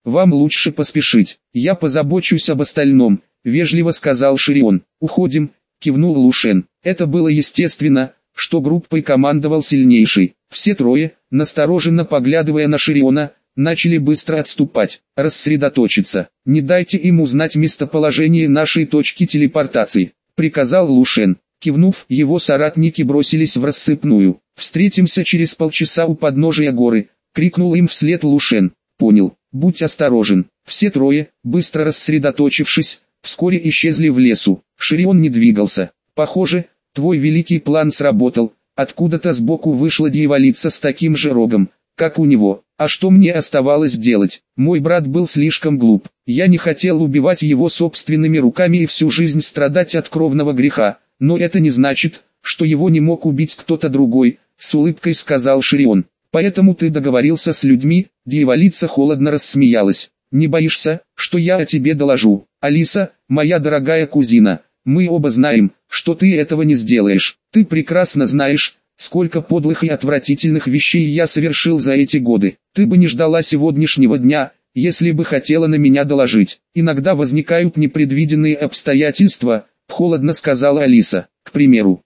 вам лучше поспешить. Я позабочусь об остальном, вежливо сказал Ширион. Уходим, кивнул Лушен. Это было естественно, что группой командовал сильнейший. Все трое, настороженно поглядывая на Шириона, начали быстро отступать, рассредоточиться. Не дайте им узнать местоположение нашей точки телепортации, приказал Лушен. Кивнув, его соратники бросились в рассыпную. Встретимся через полчаса у подножия горы, крикнул им вслед Лушен. Понял, будь осторожен. Все трое, быстро рассредоточившись, вскоре исчезли в лесу. Ширион не двигался. Похоже, твой великий план сработал. Откуда-то сбоку вышла дьяволица с таким же рогом, как у него. А что мне оставалось делать? Мой брат был слишком глуп. Я не хотел убивать его собственными руками и всю жизнь страдать от кровного греха. Но это не значит, что его не мог убить кто-то другой, с улыбкой сказал Ширион. Поэтому ты договорился с людьми? Дьяволица холодно рассмеялась. Не боишься, что я о тебе доложу? Алиса, моя дорогая кузина, мы оба знаем, что ты этого не сделаешь. Ты прекрасно знаешь, сколько подлых и отвратительных вещей я совершил за эти годы. Ты бы не ждала сегодняшнего дня, если бы хотела на меня доложить. Иногда возникают непредвиденные обстоятельства, холодно сказала Алиса. К примеру,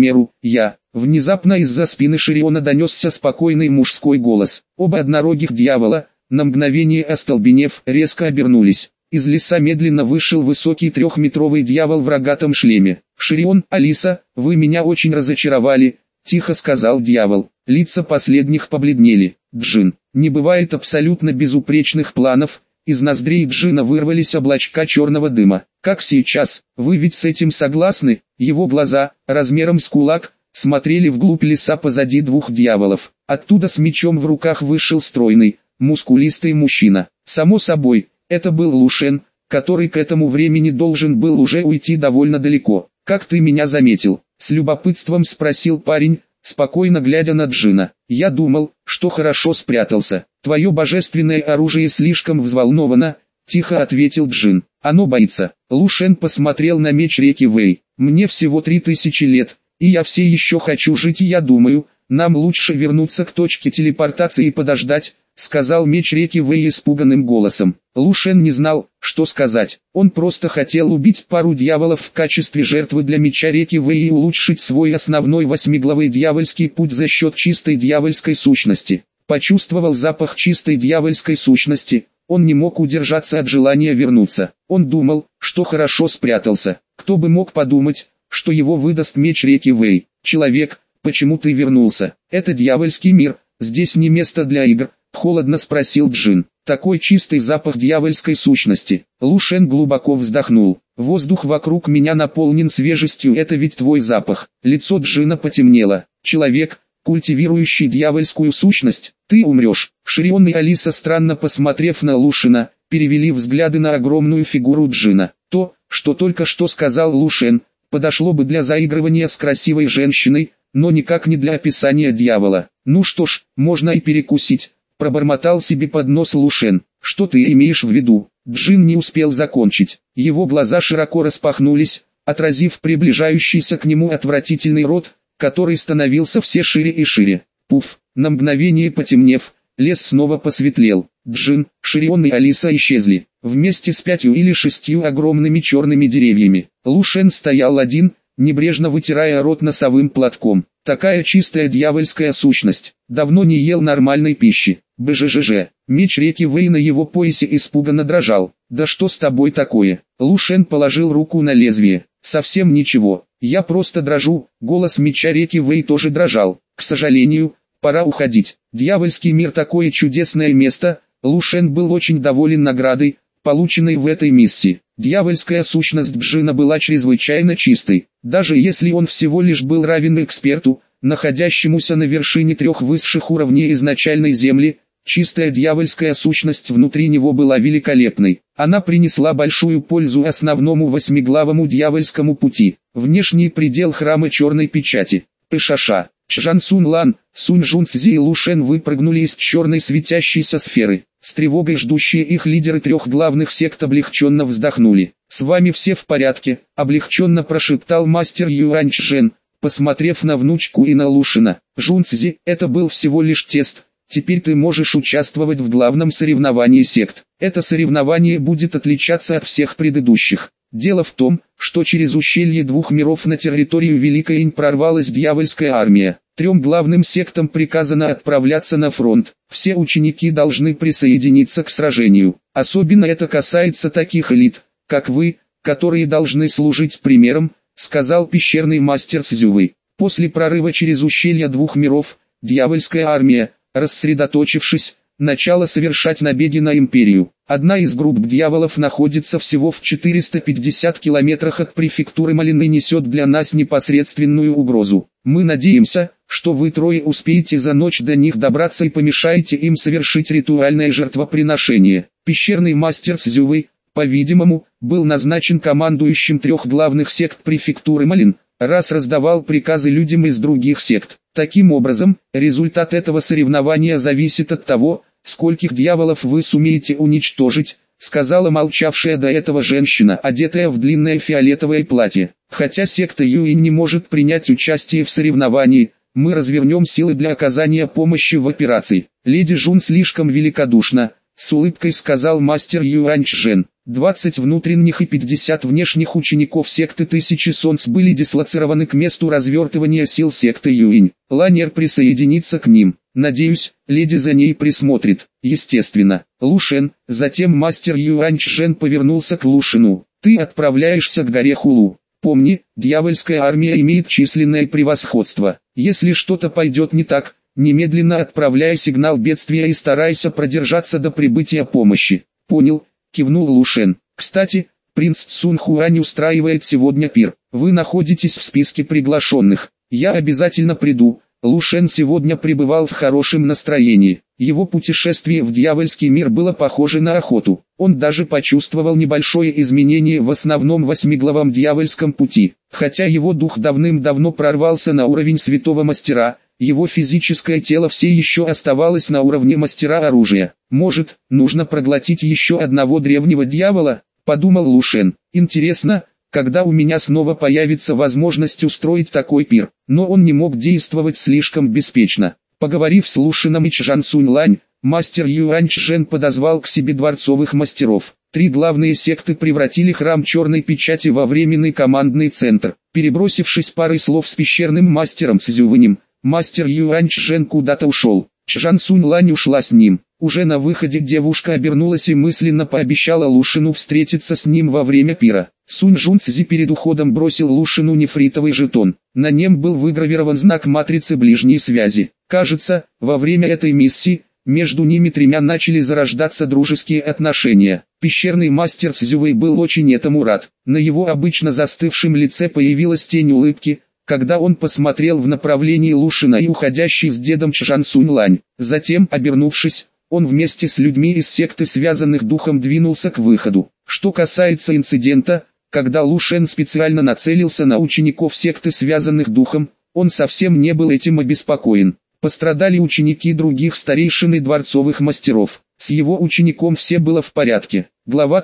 я. Внезапно из-за спины Шириона донесся спокойный мужской голос. Оба однорогих дьявола, на мгновение остолбенев, резко обернулись. Из леса медленно вышел высокий трехметровый дьявол в рогатом шлеме. «Ширион, Алиса, вы меня очень разочаровали», — тихо сказал дьявол. Лица последних побледнели. «Джин, не бывает абсолютно безупречных планов». Из ноздрей Джина вырвались облачка черного дыма. «Как сейчас, вы ведь с этим согласны?» Его глаза, размером с кулак, смотрели вглубь леса позади двух дьяволов. Оттуда с мечом в руках вышел стройный, мускулистый мужчина. Само собой, это был Лушен, который к этому времени должен был уже уйти довольно далеко. «Как ты меня заметил?» — с любопытством спросил парень, спокойно глядя на Джина. «Я думал, что хорошо спрятался. Твое божественное оружие слишком взволновано», — тихо ответил Джин. «Оно боится». Лушен посмотрел на меч реки Вэй. «Мне всего 3000 лет, и я все еще хочу жить, и я думаю, нам лучше вернуться к точке телепортации и подождать», — сказал меч реки Вэй испуганным голосом. Лушен не знал, что сказать. Он просто хотел убить пару дьяволов в качестве жертвы для меча реки Вэй и улучшить свой основной восьмиглавый дьявольский путь за счет чистой дьявольской сущности. Почувствовал запах чистой дьявольской сущности, он не мог удержаться от желания вернуться. Он думал, что хорошо спрятался. Кто бы мог подумать, что его выдаст меч реки Вэй. «Человек, почему ты вернулся? Это дьявольский мир, здесь не место для игр», — холодно спросил Джин. «Такой чистый запах дьявольской сущности». Лушен глубоко вздохнул. «Воздух вокруг меня наполнен свежестью, это ведь твой запах». Лицо Джина потемнело. «Человек, культивирующий дьявольскую сущность, ты умрешь». Ширион и Алиса, странно посмотрев на Лушена, перевели взгляды на огромную фигуру Джина. То, что только что сказал Лушен, подошло бы для заигрывания с красивой женщиной, но никак не для описания дьявола. «Ну что ж, можно и перекусить», — пробормотал себе под нос Лушен. «Что ты имеешь в виду?» Джин не успел закончить. Его глаза широко распахнулись, отразив приближающийся к нему отвратительный рот, который становился все шире и шире. Пуф, на мгновение потемнев, лес снова посветлел. Джин, Ширион и Алиса исчезли, вместе с 5 или 6 огромными черными деревьями. Лушен стоял один, небрежно вытирая рот носовым платком. Такая чистая дьявольская сущность. Давно не ел нормальной пищи. БЖЖЖ. Меч реки Вэй на его поясе испуганно дрожал. «Да что с тобой такое?» Лушен положил руку на лезвие. «Совсем ничего. Я просто дрожу». Голос меча реки Вэй тоже дрожал. «К сожалению, пора уходить. Дьявольский мир такое чудесное место». Лушен был очень доволен наградой, полученной в этой миссии. Дьявольская сущность Джина была чрезвычайно чистой. Даже если он всего лишь был равен эксперту, находящемуся на вершине 3 высших уровней изначальной земли, чистая дьявольская сущность внутри него была великолепной. Она принесла большую пользу основному восьмиглавому дьявольскому пути. Внешний предел храма черной печати. Пышаша, Чжан Сун Лан, Сунь Жун Цзи и Лушен выпрыгнули из черной светящейся сферы. С тревогой ждущие их лидеры 3 главных сект облегченно вздохнули. «С вами все в порядке», — облегченно прошептал мастер Юаньчжэн, посмотрев на внучку и на Лушена. «Жун Цзи, это был всего лишь тест», Теперь ты можешь участвовать в главном соревновании сект. Это соревнование будет отличаться от всех предыдущих. Дело в том, что через ущелье двух миров на территорию Великой Инь прорвалась дьявольская армия. 3 главным сектам приказано отправляться на фронт. Все ученики должны присоединиться к сражению. Особенно это касается таких элит, как вы, которые должны служить примером, сказал пещерный мастер Цзювэй. После прорыва через ущелье двух миров, дьявольская армия, рассредоточившись, начала совершать набеги на империю. Одна из групп дьяволов находится всего в 450 километрах от префектуры Малин и несет для нас непосредственную угрозу. Мы надеемся, что вы трое успеете за ночь до них добраться и помешаете им совершить ритуальное жертвоприношение. Пещерный мастер Цзювэй, по-видимому, был назначен командующим 3 главных сект префектуры Малин, раз раздавал приказы людям из других сект. Таким образом, результат этого соревнования зависит от того, скольких дьяволов вы сумеете уничтожить, сказала молчавшая до этого женщина, одетая в длинное фиолетовое платье. Хотя секта Юинь не может принять участие в соревновании, мы развернем силы для оказания помощи в операции. Леди Жун слишком великодушна, с улыбкой сказал мастер Юаньчжэн. 20 внутренних и 50 внешних учеников секты Тысячи Солнц были дислоцированы к месту развертывания сил секты Юинь. Ланьер присоединится к ним. Надеюсь, леди за ней присмотрит. Естественно. Лушен, затем мастер Юаньчжэн повернулся к Лушину. Ты отправляешься к горе Хулу. Помни, дьявольская армия имеет численное превосходство. Если что-то пойдет не так, немедленно отправляй сигнал бедствия и старайся продержаться до прибытия помощи. Понял, кивнул Лушен. Кстати, принц Цун Хуань устраивает сегодня пир. Вы находитесь в списке приглашенных. Я обязательно приду. Лушен сегодня пребывал в хорошем настроении. Его путешествие в дьявольский мир было похоже на охоту. Он даже почувствовал небольшое изменение в основном 8-главом дьявольском пути. Хотя его дух давным-давно прорвался на уровень святого мастера, его физическое тело все еще оставалось на уровне мастера оружия. Может, нужно проглотить еще одного древнего дьявола, подумал Лушен. Интересно, когда у меня снова появится возможность устроить такой пир. Но он не мог действовать слишком беспечно. Поговорив с Лушином и Чжан Суньлань, мастер Юаньчжэн подозвал к себе дворцовых мастеров. 3 главные секты превратили храм Черной Печати во временный командный центр. Перебросившись парой слов с пещерным мастером Цзювэнем, мастер Юаньчжэн куда-то ушел. Чжан Суньлань ушла с ним. Уже на выходе девушка обернулась и мысленно пообещала Лушину встретиться с ним во время пира. Сунь Жунцзи перед уходом бросил Лушину нефритовый жетон. На нем был выгравирован знак матрицы ближней связи. Кажется, во время этой миссии, между ними 3 начали зарождаться дружеские отношения. Пещерный мастер Цзювэй был очень этому рад. На его обычно застывшем лице появилась тень улыбки, когда он посмотрел в направлении Лушина и уходящий с дедом Чжан Суньлань. Затем, обернувшись, он вместе с людьми из секты связанных духом двинулся к выходу. Что касается инцидента, когда Лушен специально нацелился на учеников секты связанных духом, он совсем не был этим обеспокоен. Пострадали ученики других старейшин и дворцовых мастеров. С его учеником все было в порядке. Глава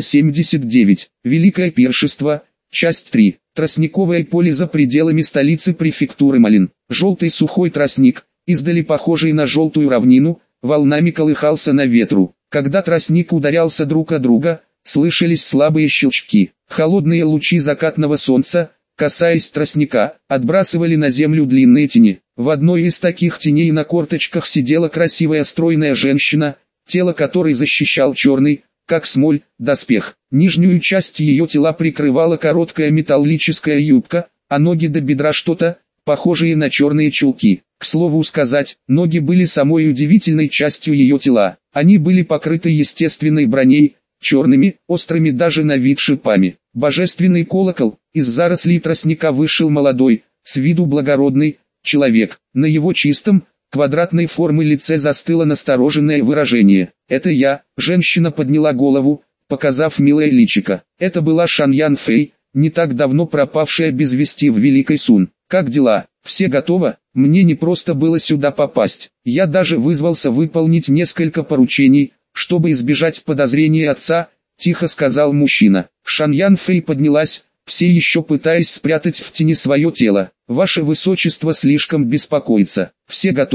379. Великое пиршество. Часть 3. Тростниковое поле за пределами столицы префектуры Малин. Желтый сухой тростник, издали похожий на желтую равнину, волнами колыхался на ветру. Когда тростник ударялся друг о друга, слышались слабые щелчки. Холодные лучи закатного солнца, касаясь тростника, отбрасывали на землю длинные тени. В одной из таких теней на корточках сидела красивая стройная женщина, тело которой защищал черный, как смоль, доспех. Нижнюю часть ее тела прикрывала короткая металлическая юбка, а ноги до бедра что-то, похожие на черные чулки. К слову сказать, ноги были самой удивительной частью ее тела. Они были покрыты естественной броней, черными, острыми даже на вид шипами. Божественный колокол, из зарослей тростника вышел молодой, с виду благородный, человек. На его чистом, квадратной формы лице застыло настороженное выражение. «Это я», женщина подняла голову, показав милое личико. Это была Шаньян Фэй, не так давно пропавшая без вести в Великой Сун. «Как дела? Все готово? Мне не просто было сюда попасть. Я даже вызвался выполнить несколько поручений, чтобы избежать подозрений отца», тихо сказал мужчина. Шаньян Фэй поднялась, все еще пытаясь спрятать в тени свое тело. «Ваше высочество слишком беспокоится. Все готово.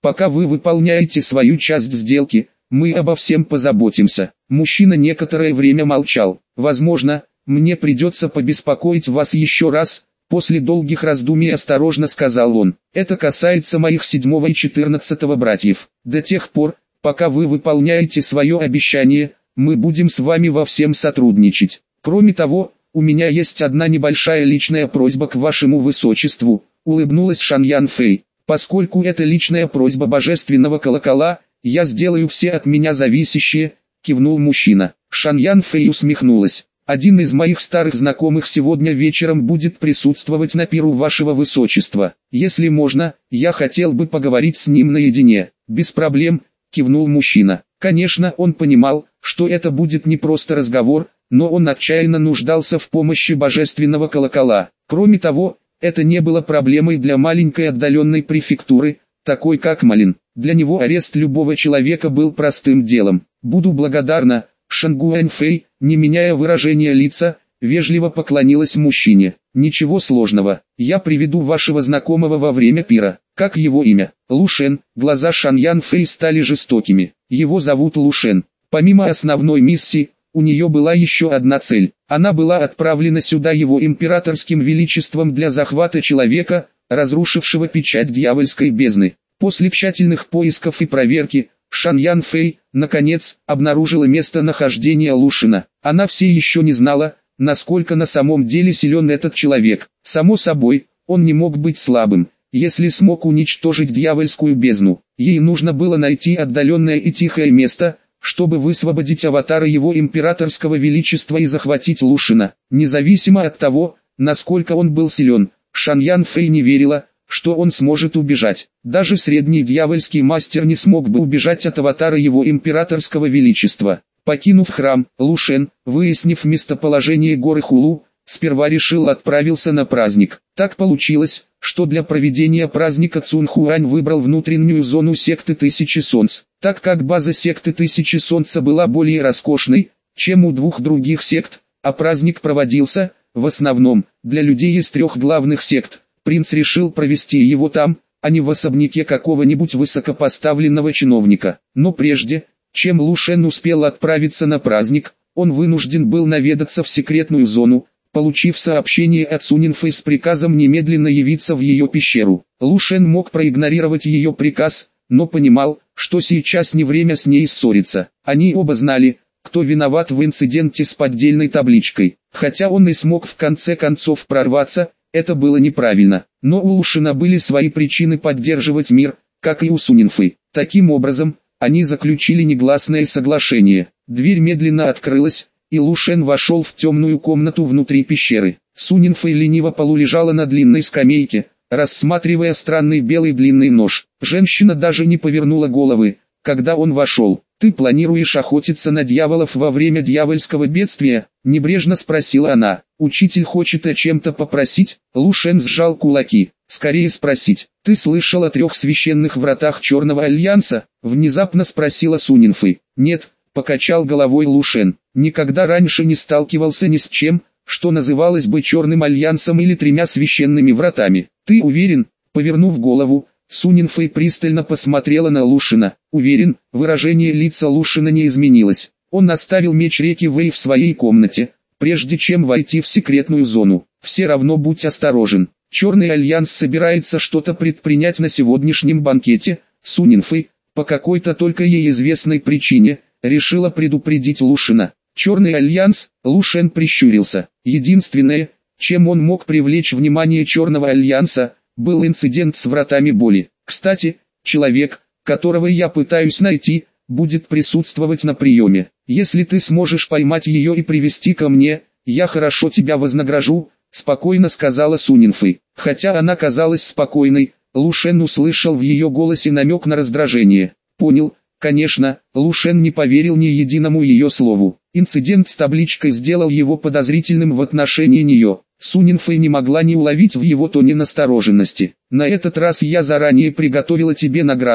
Пока вы выполняете свою часть сделки, мы обо всем позаботимся. Мужчина некоторое время молчал. Возможно, мне придется побеспокоить вас еще раз. После долгих раздумий осторожно сказал он. Это касается моих 7-го и 14-го братьев. До тех пор, пока вы выполняете свое обещание, мы будем с вами во всем сотрудничать. Кроме того, у меня есть одна небольшая личная просьба к вашему высочеству, улыбнулась Шаньян Фэй. Поскольку это личная просьба божественного колокола, я сделаю все от меня зависящее, кивнул мужчина. Шаньян Фэй усмехнулась. Один из моих старых знакомых сегодня вечером будет присутствовать на пиру вашего высочества. Если можно, я хотел бы поговорить с ним наедине. Без проблем, кивнул мужчина. Конечно, он понимал, что это будет не просто разговор, но он отчаянно нуждался в помощи божественного колокола. Кроме того, это не было проблемой для маленькой отдаленной префектуры, такой как Малин. Для него арест любого человека был простым делом. Буду благодарна. Шангуань Фэй, не меняя выражения лица, вежливо поклонилась мужчине. Ничего сложного, я приведу вашего знакомого во время пира. Как его имя? Лушен. Глаза Шаньян Фэй стали жестокими. Его зовут Лушен. Помимо основной миссии, у нее была еще одна цель. Она была отправлена сюда его императорским величеством для захвата человека, разрушившего печать дьявольской бездны. После тщательных поисков и проверки, Шаньян Фэй, наконец, обнаружила местонахождение Лушена. Она все еще не знала, насколько на самом деле силен этот человек. Само собой, он не мог быть слабым, если смог уничтожить дьявольскую бездну. Ей нужно было найти отдаленное и тихое место, чтобы высвободить аватара его императорского величества и захватить Лушена. Независимо от того, насколько он был силен, Шаньян Фэй не верила, что он сможет убежать. Даже средний дьявольский мастер не смог бы убежать от аватара его императорского величества. Покинув храм, Лушен, выяснив местоположение горы Хулу, сперва решил отправиться на праздник. Так получилось, что для проведения праздника Цунхуань выбрал внутреннюю зону секты Тысячи Солнц. Так как база секты Тысячи Солнца была более роскошной, чем у двух других сект, а праздник проводился, в основном, для людей из трех главных сект, принц решил провести его там, а не в особняке какого-нибудь высокопоставленного чиновника. Но прежде, чем Лушен успел отправиться на праздник, он вынужден был наведаться в секретную зону, получив сообщение от Сунинфэй с приказом немедленно явиться в ее пещеру. Лушен мог проигнорировать ее приказ, но понимал, что сейчас не время с ней ссориться. Они оба знали, кто виноват в инциденте с поддельной табличкой. Хотя он и смог в конце концов прорваться, это было неправильно. Но у Лушена были свои причины поддерживать мир, как и у Сунинфэй. Таким образом, они заключили негласное соглашение. Дверь медленно открылась, и Лушен вошел в темную комнату внутри пещеры. Сунинфэй лениво полулежала на длинной скамейке, рассматривая странный белый длинный нож. Женщина даже не повернула головы, когда он вошел. «Ты планируешь охотиться на дьяволов во время дьявольского бедствия?» – небрежно спросила она. «Учитель хочет о чем-то попросить?» Лушен сжал кулаки. «Скорее спросить. Ты слышал о 3 священных вратах Черного Альянса?» – внезапно спросила Сунинфэй. «Нет», – покачал головой Лушен. «Никогда раньше не сталкивался ни с чем, что называлось бы Черным Альянсом или 3 священными вратами. Ты уверен?» Повернув голову, Сунинфэй пристально посмотрела на Лушена. Уверен, выражение лица Лушена не изменилось. Он оставил меч реки Вэй в своей комнате, прежде чем войти в секретную зону. Все равно будь осторожен. Черный Альянс собирается что-то предпринять на сегодняшнем банкете. Сунинфэй, по какой-то только ей известной причине, решила предупредить Лушена. Черный Альянс, Лушен прищурился. Единственное, чем он мог привлечь внимание Черного Альянса, был инцидент с вратами боли. Кстати, человек, которого я пытаюсь найти, будет присутствовать на приеме. Если ты сможешь поймать ее и привести ко мне, я хорошо тебя вознагражу, спокойно сказала Сунинфэй. Хотя она казалась спокойной, Лушен услышал в ее голосе намек на раздражение. Понял, конечно, Лушен не поверил ни единому ее слову. Инцидент с табличкой сделал его подозрительным в отношении нее. Сунинфэй не могла не уловить в его тоне настороженности. «На этот раз я заранее приготовила тебе награду»,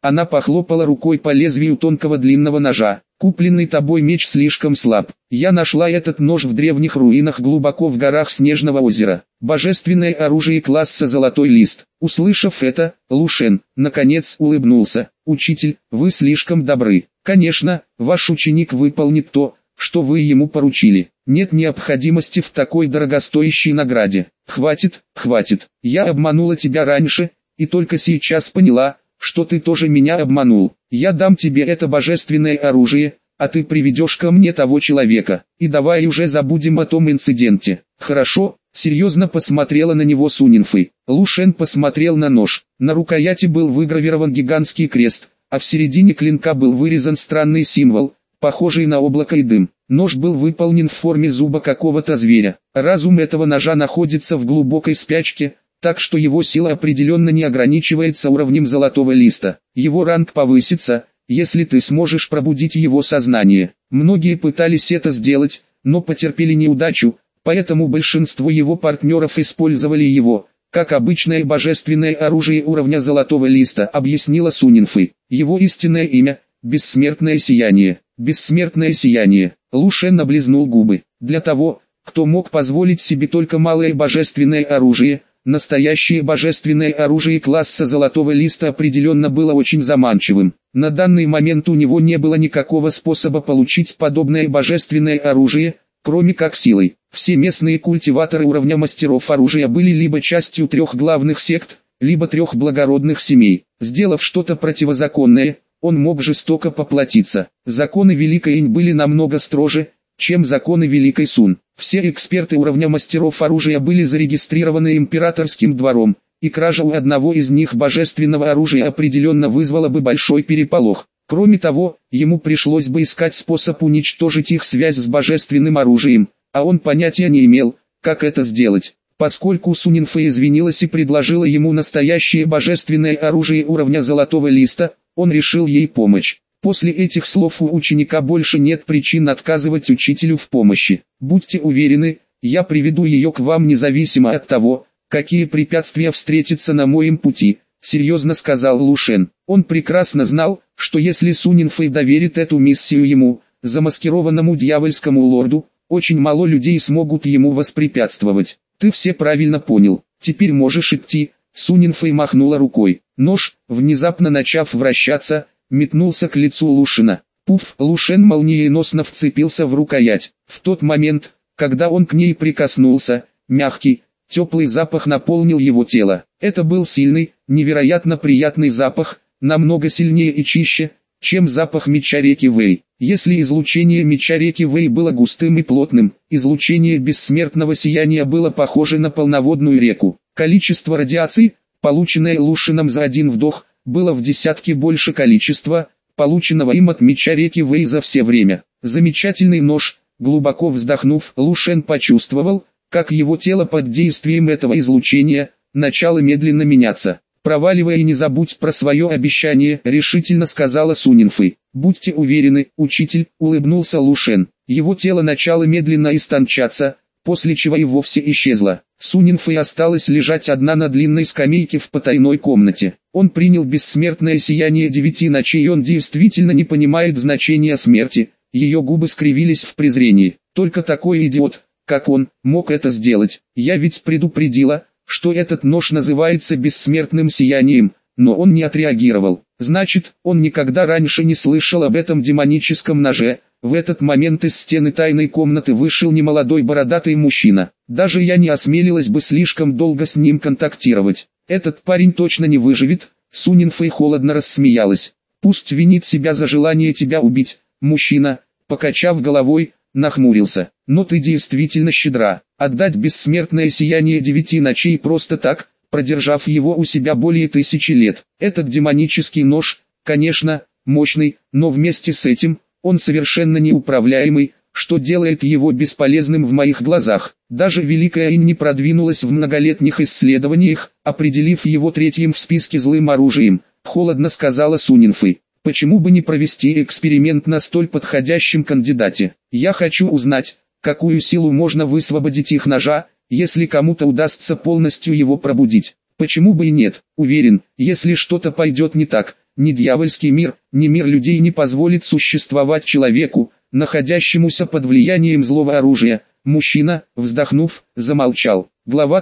Она похлопала рукой по лезвию тонкого длинного ножа. Купленный тобой меч слишком слаб. Я нашла этот нож в древних руинах глубоко в горах Снежного озера. Божественное оружие класса «Золотой лист». Услышав это, Лушен, наконец, улыбнулся. «Учитель, вы слишком добры. Конечно, ваш ученик выполнит то, что вы ему поручили. Нет необходимости в такой дорогостоящей награде. Хватит, хватит. Я обманула тебя раньше, и только сейчас поняла, что ты тоже меня обманул. Я дам тебе это божественное оружие, а ты приведешь ко мне того человека. И давай уже забудем о том инциденте». «Хорошо», — серьезно посмотрела на него Сунинфэй. Лушен посмотрел на нож. На рукояти был выгравирован гигантский крест, а в середине клинка был вырезан странный символ, похожий на облако и дым. Нож был выполнен в форме зуба какого-то зверя. Разум этого ножа находится в глубокой спячке, так что его сила определенно не ограничивается уровнем золотого листа. Его ранг повысится, если ты сможешь пробудить его сознание. Многие пытались это сделать, но потерпели неудачу, поэтому большинство его партнеров использовали его, как обычное божественное оружие уровня золотого листа, объяснила Сунинфэй. Его истинное имя – Бессмертное сияние. Бессмертное сияние. Лушен облизнул губы. Для того, кто мог позволить себе только малое божественное оружие, настоящее божественное оружие класса золотого листа определенно было очень заманчивым. На данный момент у него не было никакого способа получить подобное божественное оружие, кроме как силой. Все местные культиваторы уровня мастеров оружия были либо частью трех главных сект, либо трех благородных семей. Сделав что-то противозаконное, он мог жестоко поплатиться. Законы Великой Инь были намного строже, чем законы Великой Сун. Все эксперты уровня мастеров оружия были зарегистрированы императорским двором, и кража у одного из них божественного оружия определенно вызвала бы большой переполох. Кроме того, ему пришлось бы искать способ уничтожить их связь с божественным оружием, а он понятия не имел, как это сделать. Поскольку Сунинфэй извинилась и предложила ему настоящее божественное оружие уровня золотого листа, он решил ей помочь. После этих слов у ученика больше нет причин отказывать учителю в помощи. Будьте уверены, я приведу ее к вам независимо от того, какие препятствия встретятся на моем пути, серьезно сказал Лушен. Он прекрасно знал, что если Сунинфэй доверит эту миссию ему, замаскированному дьявольскому лорду, очень мало людей смогут ему воспрепятствовать. Ты все правильно понял, теперь можешь идти. Сунинфэй махнула рукой. Нож, внезапно начав вращаться, метнулся к лицу Лушена. Пуф! Лушен молниеносно вцепился в рукоять. В тот момент, когда он к ней прикоснулся, мягкий, теплый запах наполнил его тело. Это был сильный, невероятно приятный запах, намного сильнее и чище, чем запах меча реки Вэй. Если излучение меча реки Вэй было густым и плотным, излучение бессмертного сияния было похоже на полноводную реку. Количество радиации, полученное Лушеном за один вдох, было в десятки больше количества, полученного им от меча реки Вэй за все время. Замечательный нож. Глубоко вздохнув, Лушен почувствовал, как его тело под действием этого излучения начало медленно меняться. «Проваливай и не забудь про свое обещание», — решительно сказала Сунинфэй. «Будьте уверены, учитель», — улыбнулся Лушен. Его тело начало медленно истончаться, после чего и вовсе исчезло. Сунинфэй осталась лежать одна на длинной скамейке в потайной комнате. Он принял бессмертное сияние 9 ночей, и он действительно не понимает значения смерти. Ее губы скривились в презрении. Только такой идиот, как он, мог это сделать. Я ведь предупредила, что этот нож называется бессмертным сиянием, но он не отреагировал. Значит, он никогда раньше не слышал об этом демоническом ноже. В этот момент из стены тайной комнаты вышел немолодой бородатый мужчина. Даже я не осмелилась бы слишком долго с ним контактировать. Этот парень точно не выживет. Сунинфэй холодно рассмеялась. Пусть винит себя за желание тебя убить. Мужчина, покачав головой, нахмурился. Но ты действительно щедра. Отдать бессмертное сияние 9 ночей просто так, продержав его у себя более 1000 лет. Этот демонический нож, конечно, мощный, но вместе с этим, он совершенно неуправляемый, что делает его бесполезным в моих глазах. Даже Великая Инь не продвинулась в многолетних исследованиях, определив его третьим в списке злым оружием, холодно сказала Сунинфэй. Почему бы не провести эксперимент на столь подходящем кандидате? Я хочу узнать, какую силу можно высвободить их ножа, если кому-то удастся полностью его пробудить. Почему бы и нет? Уверен, если что-то пойдет не так, ни дьявольский мир, ни мир людей не позволит существовать человеку, находящемуся под влиянием злого оружия. Мужчина, вздохнув, замолчал. Глава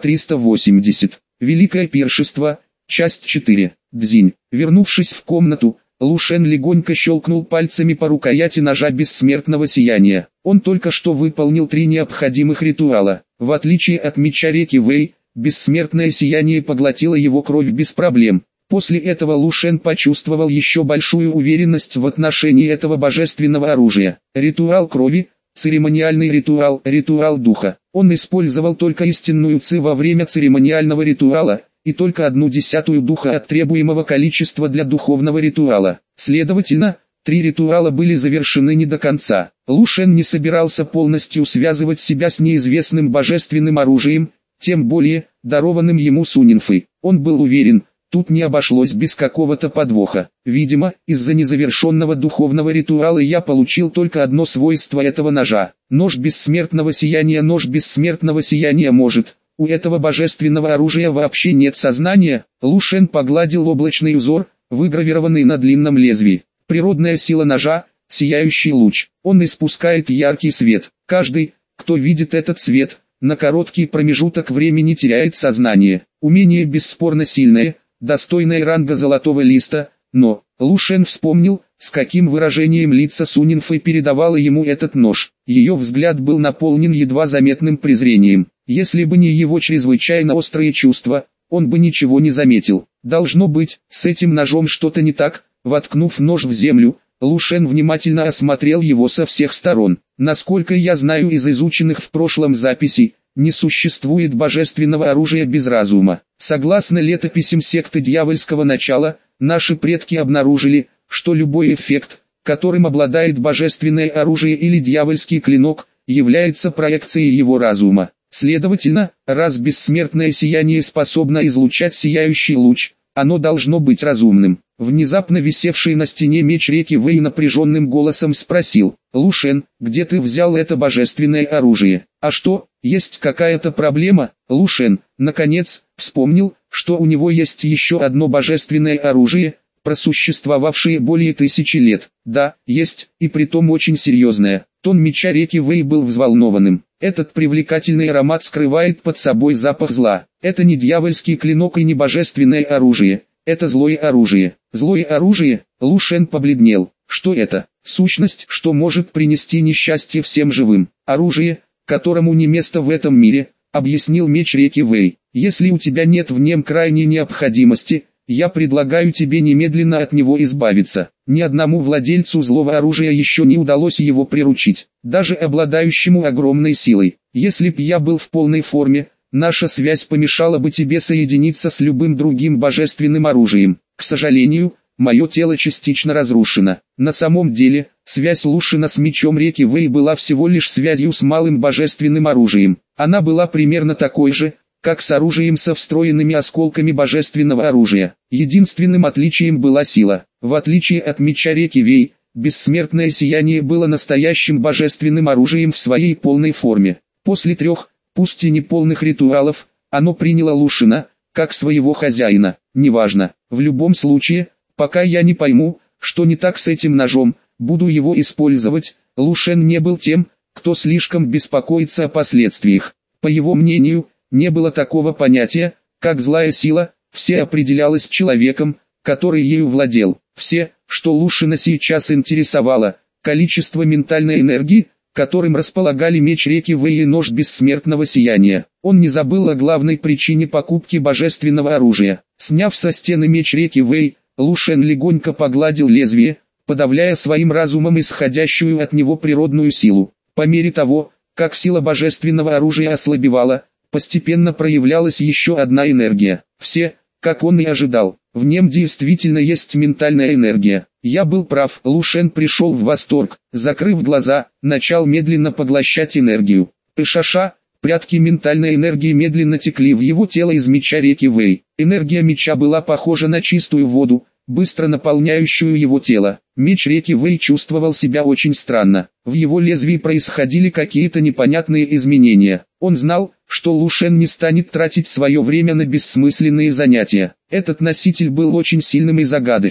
380. Великое пиршество. Часть 4. Дзинь. Вернувшись в комнату, Лу Шен легонько щелкнул пальцами по рукояти ножа бессмертного сияния. Он только что выполнил 3 необходимых ритуала. В отличие от меча реки Вэй, бессмертное сияние поглотило его кровь без проблем. После этого Лу Шен почувствовал еще большую уверенность в отношении этого божественного оружия. Ритуал крови, церемониальный ритуал, ритуал духа. Он использовал только истинную ци во время церемониального ритуала, и только 1/10 духа от требуемого количества для духовного ритуала. Следовательно, 3 ритуала были завершены не до конца. Лу Шен не собирался полностью связывать себя с неизвестным божественным оружием, тем более, дарованным ему Сунинфой. Он был уверен, тут не обошлось без какого-то подвоха. Видимо, из-за незавершенного духовного ритуала я получил только одно свойство этого ножа. Нож бессмертного сияния. Нож бессмертного сияния может... У этого божественного оружия вообще нет сознания. Лу Шен погладил облачный узор, выгравированный на длинном лезвии. Природная сила ножа, сияющий луч. Он испускает яркий свет. Каждый, кто видит этот свет, на короткий промежуток времени теряет сознание. Умение бесспорно сильное, достойное ранга золотого листа, но Лу Шен вспомнил, с каким выражением лица Сунинфэй передавала ему этот нож. Ее взгляд был наполнен едва заметным презрением. Если бы не его чрезвычайно острые чувства, он бы ничего не заметил. Должно быть, с этим ножом что-то не так. Воткнув нож в землю, Лу Шен внимательно осмотрел его со всех сторон. Насколько я знаю из изученных в прошлом записей, не существует божественного оружия без разума. Согласно летописям секты дьявольского начала, наши предки обнаружили, что любой эффект, которым обладает божественное оружие или дьявольский клинок, является проекцией его разума. Следовательно, раз бессмертное сияние способно излучать сияющий луч, оно должно быть разумным. Внезапно висевший на стене меч реки Вэй напряженным голосом спросил: «Лу Шен, где ты взял это божественное оружие? А что, есть какая-то проблема?» Лу Шен, наконец, вспомнил, что у него есть еще одно божественное оружие, просуществовавшее более 1000 лет. Да, есть, и притом очень серьезное. Тон меча реки Вэй был взволнованным. Этот привлекательный аромат скрывает под собой запах зла. Это не дьявольский клинок и не божественное оружие. Это злое оружие. Злое оружие? Лу Шен побледнел. Что это? Сущность, что может принести несчастье всем живым. Оружие, которому не место в этом мире, объяснил меч реки Вэй. Если у тебя нет в нем крайней необходимости, я предлагаю тебе немедленно от него избавиться. Ни одному владельцу злого оружия еще не удалось его приручить, даже обладающему огромной силой. Если б я был в полной форме, наша связь помешала бы тебе соединиться с любым другим божественным оружием. К сожалению, мое тело частично разрушено. На самом деле, связь Лу Шена с мечом реки Вэй была всего лишь связью с малым божественным оружием. Она была примерно такой же, как с оружием со встроенными осколками божественного оружия. Единственным отличием была сила. В отличие от меча реки Вэй, бессмертное сияние было настоящим божественным оружием в своей полной форме. После 3, пусть и неполных ритуалов, оно приняло Лу Шена, как своего хозяина. Неважно, в любом случае, пока я не пойму, что не так с этим ножом, буду его использовать. Лу Шен не был тем, кто слишком беспокоится о последствиях. По его мнению, не было такого понятия, как злая сила, все определялось человеком, который ею владел. Все, что Лу Шена сейчас интересовало, количество ментальной энергии, которым располагали меч реки Вэй и нож бессмертного сияния. Он не забыл о главной причине покупки божественного оружия. Сняв со стены меч реки Вэй, Лу Шен легонько погладил лезвие, подавляя своим разумом исходящую от него природную силу. По мере того, как сила божественного оружия ослабевала, постепенно проявлялась еще одна энергия. Все, как он и ожидал, в нем действительно есть ментальная энергия. Я был прав. Лу Шен пришел в восторг, закрыв глаза, начал медленно поглощать энергию. Пышаша, прядки ментальной энергии медленно текли в его тело из меча реки Вэй. Энергия меча была похожа на чистую воду, быстро наполняющую его тело. Меч реки Вэй чувствовал себя очень странно. В его лезвии происходили какие-то непонятные изменения. Он знал, что Лу Шен не станет тратить свое время на бессмысленные занятия. Этот носитель был очень сильным и загадочным.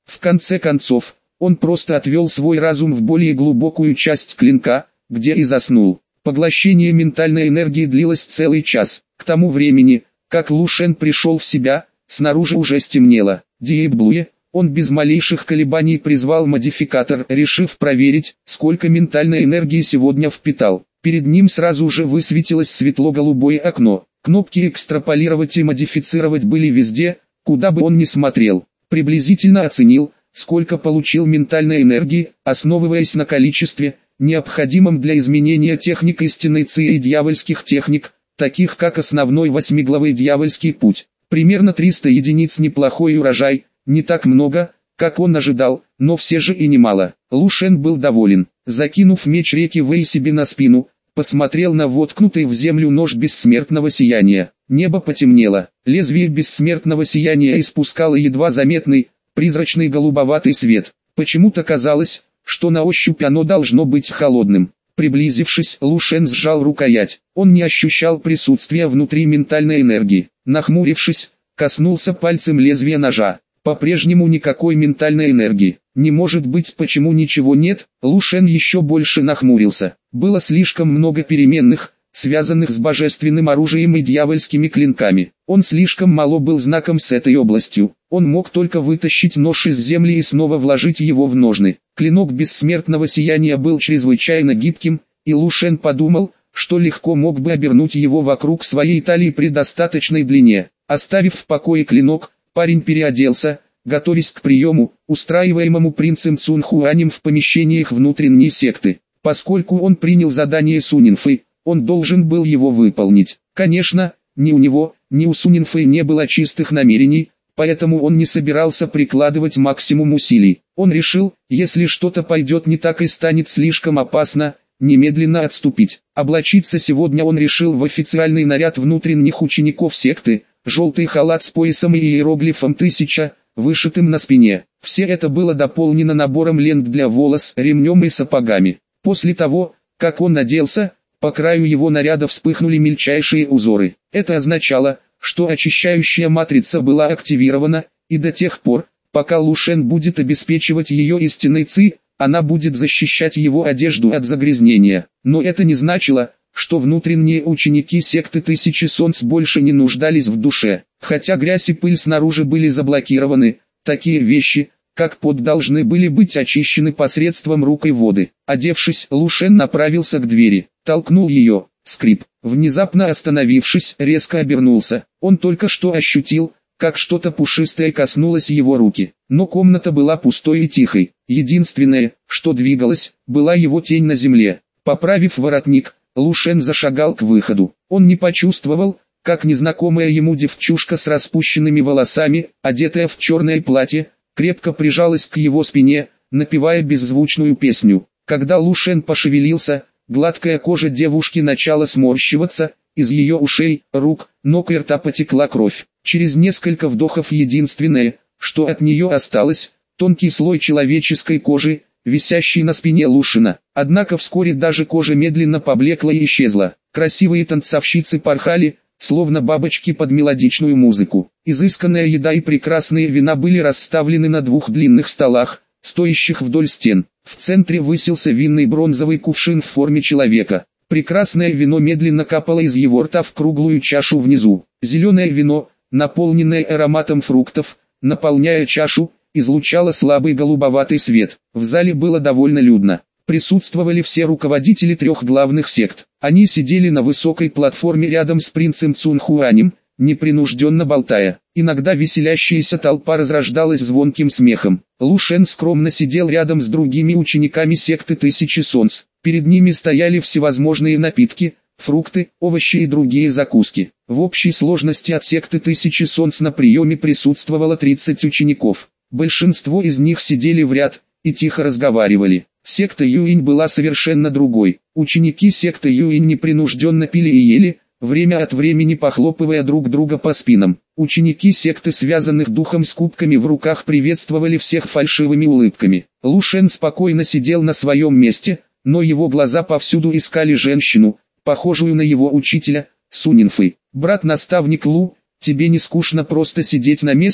В конце концов, он просто отвел свой разум в более глубокую часть клинка, где и заснул. Поглощение ментальной энергии длилось целый час. К тому времени, как Лу Шен пришел в себя, снаружи уже стемнело. Диэблуе, он без малейших колебаний призвал модификатор, решив проверить, сколько ментальной энергии сегодня впитал. Перед ним сразу же высветилось светло-голубое окно. Кнопки экстраполировать и модифицировать были везде, куда бы он ни смотрел. Приблизительно оценил, сколько получил ментальной энергии, основываясь на количестве, необходимом для изменения техник истинной ци и дьявольских техник, таких как основной восьмиглавый дьявольский путь. Примерно 300 единиц, неплохой урожай, не так много, как он ожидал, но все же и немало. Лу Шен был доволен. Закинув меч реки Вэй себе на спину, посмотрел на воткнутый в землю нож бессмертного сияния. Небо потемнело, лезвие бессмертного сияния испускало едва заметный, призрачный голубоватый свет. Почему-то казалось, что на ощупь оно должно быть холодным. Приблизившись, Лу Шен сжал рукоять. Он не ощущал присутствия внутри ментальной энергии. Нахмурившись, коснулся пальцем лезвия ножа. По-прежнему никакой ментальной энергии. Не может быть, почему ничего нет? Лу Шен еще больше нахмурился. Было слишком много переменных, связанных с божественным оружием и дьявольскими клинками. Он слишком мало был знаком с этой областью. Он мог только вытащить нож из земли и снова вложить его в ножны. Клинок бессмертного сияния был чрезвычайно гибким, и Лу Шен подумал, что легко мог бы обернуть его вокруг своей талии при достаточной длине. Оставив в покое клинок, парень переоделся, готовясь к приему, устраиваемому принцем Цунхуанем в помещениях внутренней секты. Поскольку он принял задание Сунинфы, он должен был его выполнить. Конечно, ни у него, ни у Сунинфы не было чистых намерений, поэтому он не собирался прикладывать максимум усилий. Он решил, если что-то пойдет не так и станет слишком опасно, немедленно отступить. Облачиться сегодня он решил в официальный наряд внутренних учеников секты, желтый халат с поясом и иероглифом 1000, вышитым на спине. Все это было дополнено набором лент для волос, ремнем и сапогами. После того, как он наделся, по краю его наряда вспыхнули мельчайшие узоры. Это означало, что очищающая матрица была активирована, и до тех пор, пока Лу Шен будет обеспечивать ее истинной ци, она будет защищать его одежду от загрязнения. Но это не значило, что внутренние ученики секты Тысячи Солнц больше не нуждались в душе. Хотя грязь и пыль снаружи были заблокированы, такие вещи, как пот, должны были быть очищены посредством рук и воды. Одевшись, Лу Шен направился к двери, толкнул ее, скрип. Внезапно остановившись, резко обернулся. Он только что ощутил, как что-то пушистое коснулось его руки. Но комната была пустой и тихой. Единственное, что двигалось, была его тень на земле. Поправив воротник, Лу Шен зашагал к выходу. Он не почувствовал, как незнакомая ему девчушка с распущенными волосами, одетая в черное платье, крепко прижалась к его спине, напевая беззвучную песню. Когда Лу Шен пошевелился, гладкая кожа девушки начала сморщиваться, из ее ушей, рук, ног и рта потекла кровь. Через несколько вдохов единственное, что от нее осталось, тонкий слой человеческой кожи, висящий на спине Лу Шена. Однако вскоре даже кожа медленно поблекла и исчезла. Красивые танцовщицы порхали, словно бабочки под мелодичную музыку. Изысканная еда и прекрасные вина были расставлены на двух длинных столах, стоящих вдоль стен. В центре высился винный бронзовый кувшин в форме человека. Прекрасное вино медленно капало из его рта в круглую чашу внизу. Зеленое вино, наполненное ароматом фруктов, наполняя чашу, излучало слабый голубоватый свет. В зале было довольно людно. Присутствовали все руководители трех главных сект. Они сидели на высокой платформе рядом с принцем Цунхуанем, непринужденно болтая. Иногда веселящаяся толпа разрождалась звонким смехом. Лу Шен скромно сидел рядом с другими учениками секты Тысячи Солнц. Перед ними стояли всевозможные напитки, фрукты, овощи и другие закуски. В общей сложности от секты Тысячи Солнц на приеме присутствовало 30 учеников. Большинство из них сидели в ряд и тихо разговаривали. Секта Юинь была совершенно другой. Ученики секты Юинь непринужденно пили и ели, время от времени похлопывая друг друга по спинам. Ученики секты, связанных духом с кубками в руках, приветствовали всех фальшивыми улыбками. Лу Шен спокойно сидел на своем месте, но его глаза повсюду искали женщину, похожую на его учителя, Сунинфы. «Брат-наставник Лу, тебе не скучно просто сидеть на месте?»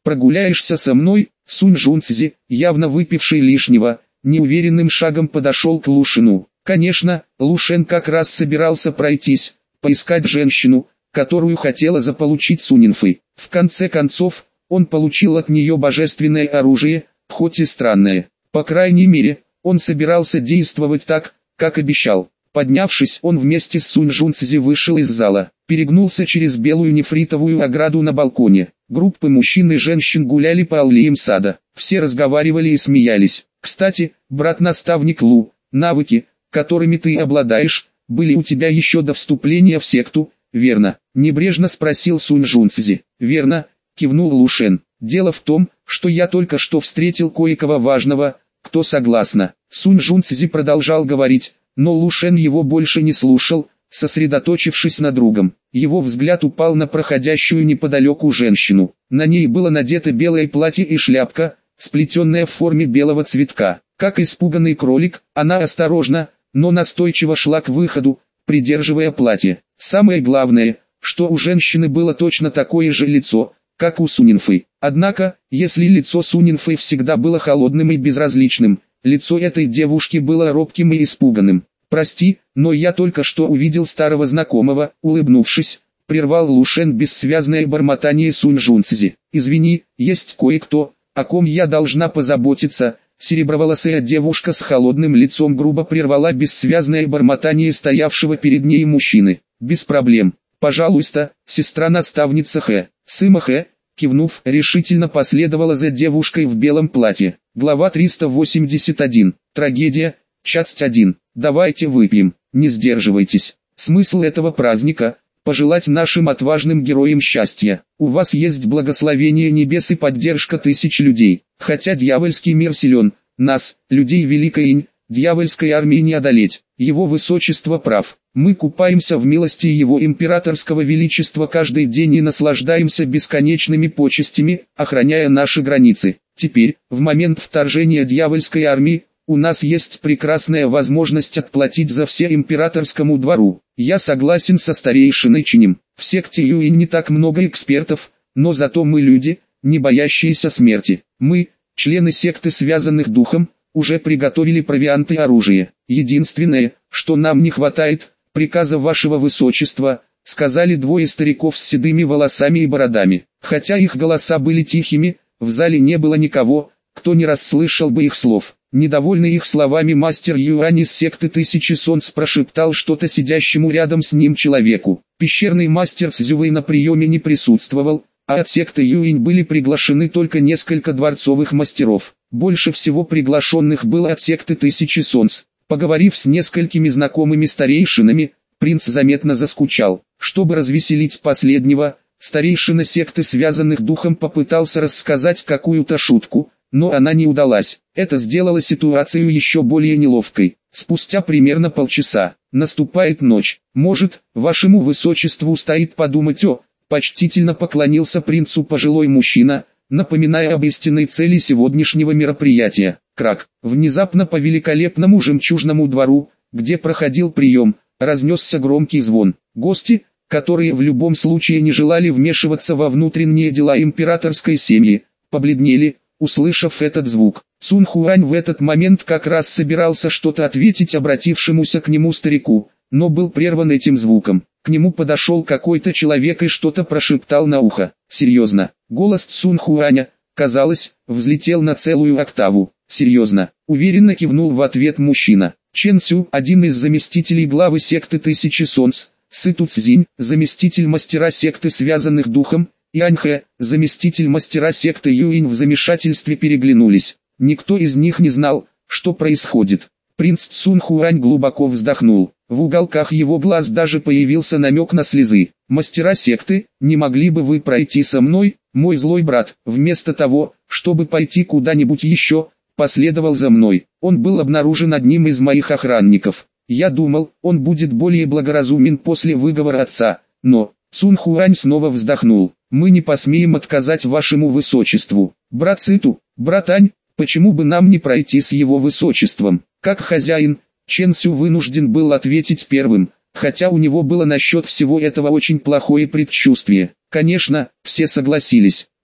Прогуляешься со мной?» Сунь Жунцзи, явно выпивший лишнего, неуверенным шагом подошел к Лушену. Конечно, Лушен как раз собирался пройтись, поискать женщину, которую хотела заполучить Сунинфэй. В конце концов, он получил от нее божественное оружие, хоть и странное. По крайней мере, он собирался действовать так, как обещал. Поднявшись, он вместе с Сунь Жунцзи вышел из зала, перегнулся через белую нефритовую ограду на балконе. Группы мужчин и женщин гуляли по аллеям сада. Все разговаривали и смеялись. «Кстати, брат-наставник Лу, навыки, которыми ты обладаешь, были у тебя еще до вступления в секту, верно?» — небрежно спросил Сунь Жунцзи. «Верно», — кивнул Лушен. «Дело в том, что я только что встретил кое-кого важного, кто согласна». Сунь Жунцзи продолжал говорить, но Лушен его больше не слушал, сосредоточившись на другом. Его взгляд упал на проходящую неподалеку женщину. На ней было надето белое платье и шляпка, сплетенная в форме белого цветка. Как испуганный кролик, она осторожно, но настойчиво шла к выходу, придерживая платье. Самое главное, что у женщины было точно такое же лицо, как у Сунинфэй. Однако, если лицо Сунинфэй всегда было холодным и безразличным, лицо этой девушки было робким и испуганным. «Прости, но я только что увидел старого знакомого», — улыбнувшись, прервал Лушен бессвязное бормотание Сунь Жунцзи. «Извини, есть кое-кто, о ком я должна позаботиться». Сереброволосая девушка с холодным лицом грубо прервала бессвязное бормотание стоявшего перед ней мужчины. «Без проблем. Пожалуйста, сестра-наставница Хэ». Сыма Хэ, кивнув, решительно последовала за девушкой в белом платье. Глава 381. Трагедия. Часть 1. «Давайте выпьем, не сдерживайтесь. Смысл этого праздника – пожелать нашим отважным героям счастья. У вас есть благословение небес и поддержка тысяч людей. Хотя дьявольский мир силен, нас, людей Великой Инь, дьявольской армии не одолеть. Его высочество прав. Мы купаемся в милости его императорского величества каждый день и наслаждаемся бесконечными почестями, охраняя наши границы. Теперь, в момент вторжения дьявольской армии, у нас есть прекрасная возможность отплатить за все императорскому двору. Я согласен со старейшиной Чинем. В секте Юинь не так много экспертов, но зато мы люди, не боящиеся смерти. Мы, члены секты связанных духом, уже приготовили провианты и оружие. Единственное, что нам не хватает, приказа вашего высочества, сказали двое стариков с седыми волосами и бородами. Хотя их голоса были тихими, в зале не было никого, кто не расслышал бы их слов. Недовольный их словами мастер Юань из секты Тысячи Солнц прошептал что-то сидящему рядом с ним человеку. Пещерный мастер Цзювэй на приеме не присутствовал, а от секты Юинь были приглашены только несколько дворцовых мастеров. Больше всего приглашенных было от секты Тысячи Солнц. Поговорив с несколькими знакомыми старейшинами, принц заметно заскучал. Чтобы развеселить последнего, старейшина секты связанных духом попытался рассказать какую-то шутку, но она не удалась. Это сделало ситуацию еще более неловкой. Спустя примерно полчаса, наступает ночь. Может, вашему высочеству стоит подумать о... Почтительно поклонился принцу пожилой мужчина, напоминая об истинной цели сегодняшнего мероприятия. Крак. Внезапно по великолепному жемчужному двору, где проходил прием, разнесся громкий звон. Гости, которые в любом случае не желали вмешиваться во внутренние дела императорской семьи, побледнели, услышав этот звук. Цун Хуань в этот момент как раз собирался что-то ответить обратившемуся к нему старику, но был прерван этим звуком. К нему подошел какой-то человек и что-то прошептал на ухо. «Серьезно?» Голос Цун Хуаня, казалось, взлетел на целую октаву. «Серьезно?» Уверенно кивнул в ответ мужчина. Чен Сю, один из заместителей главы секты Тысячи Солнц, Сыту Цзинь, заместитель мастера секты связанных духом, и Аньхэ, заместитель мастера секты Юинь в замешательстве переглянулись. Никто из них не знал, что происходит. Принц Цун Хуань глубоко вздохнул. В уголках его глаз даже появился намек на слезы. «Мастера секты, не могли бы вы пройти со мной, мой злой брат?» Вместо того, чтобы пойти куда-нибудь еще, последовал за мной. Он был обнаружен одним из моих охранников. Я думал, он будет более благоразумен после выговора отца, но... Цун Хуань снова вздохнул. «Мы не посмеем отказать вашему высочеству. Брат Циту, брат Ань, почему бы нам не пройти с его высочеством?» Как хозяин, Чен Сю вынужден был ответить первым, хотя у него было насчет всего этого очень плохое предчувствие. Конечно, все согласились.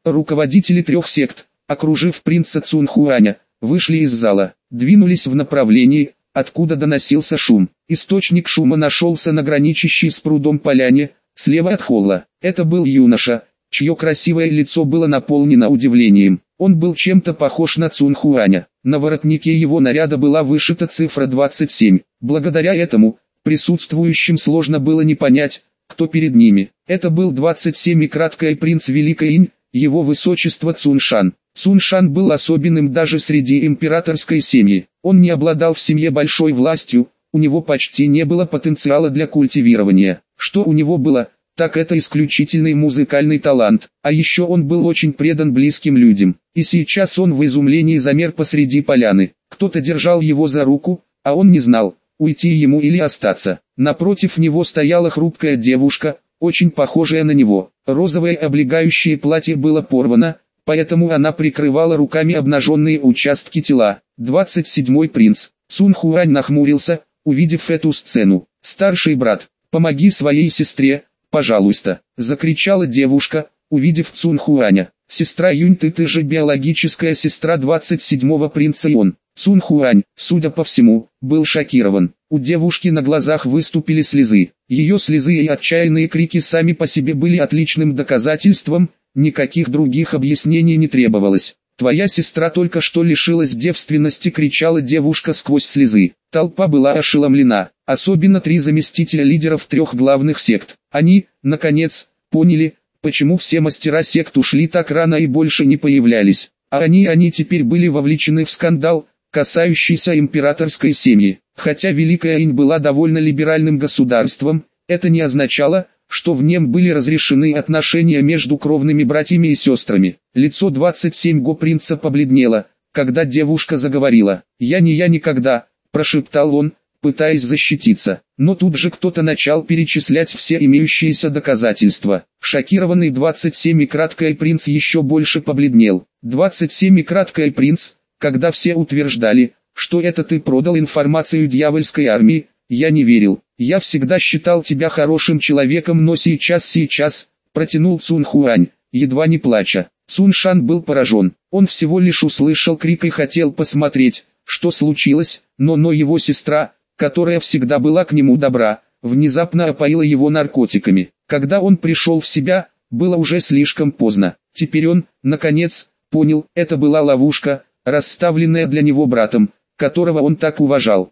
Руководители трех сект, окружив принца Цунхуаня, вышли из зала, двинулись в направлении, откуда доносился шум. Источник шума нашелся на граничащей с прудом поляне, слева от холла. Это был юноша, чье красивое лицо было наполнено удивлением. Он был чем-то похож на Цунхуаня. На воротнике его наряда была вышита цифра 27. Благодаря этому, присутствующим сложно было не понять, кто перед ними. Это был 27 и краткий принц Великой Инь, его высочество Цуншан. Цуншан был особенным даже среди императорской семьи. Он не обладал в семье большой властью, у него почти не было потенциала для культивирования. Что у него было, так это исключительный музыкальный талант, а еще он был очень предан близким людям. И сейчас он в изумлении замер посреди поляны. Кто-то держал его за руку, а он не знал, уйти ему или остаться. Напротив него стояла хрупкая девушка, очень похожая на него. Розовое облегающее платье было порвано, поэтому она прикрывала руками обнаженные участки тела. 27-й принц. Цунхуань нахмурился, увидев эту сцену. «Старший брат, помоги своей сестре, пожалуйста», — закричала девушка, увидев Цунхуаня. «Сестра Юнь, ты же биологическая сестра 27-го принца Ион». Цунхуань, судя по всему, был шокирован. У девушки на глазах выступили слезы. Ее слезы и отчаянные крики сами по себе были отличным доказательством, никаких других объяснений не требовалось. «Твоя сестра только что лишилась девственности», — кричала девушка сквозь слезы. Толпа была ошеломлена, особенно три заместителя лидеров трех главных сект. Они, наконец, поняли, почему все мастера сект ушли так рано и больше не появлялись. А они теперь были вовлечены в скандал, касающийся императорской семьи. Хотя Великая Инь была довольно либеральным государством, это не означало, что в нем были разрешены отношения между кровными братьями и сестрами. Лицо 27-го принца побледнело, когда девушка заговорила. «Я никогда», – прошептал он, пытаясь защититься. Но тут же кто-то начал перечислять все имеющиеся доказательства. Шокированный 27 и краткий принц еще больше побледнел. 27 и краткий принц, когда все утверждали, что это ты продал информацию дьявольской армии, я не верил. Я всегда считал тебя хорошим человеком, но сейчас, протянул Цунхуань, едва не плача. Цуншан был поражен. Он всего лишь услышал крик и хотел посмотреть, что случилось, но его сестра, которая всегда была к нему добра, внезапно опоила его наркотиками. Когда он пришел в себя, было уже слишком поздно. Теперь он, наконец, понял, это была ловушка, расставленная для него братом, которого он так уважал.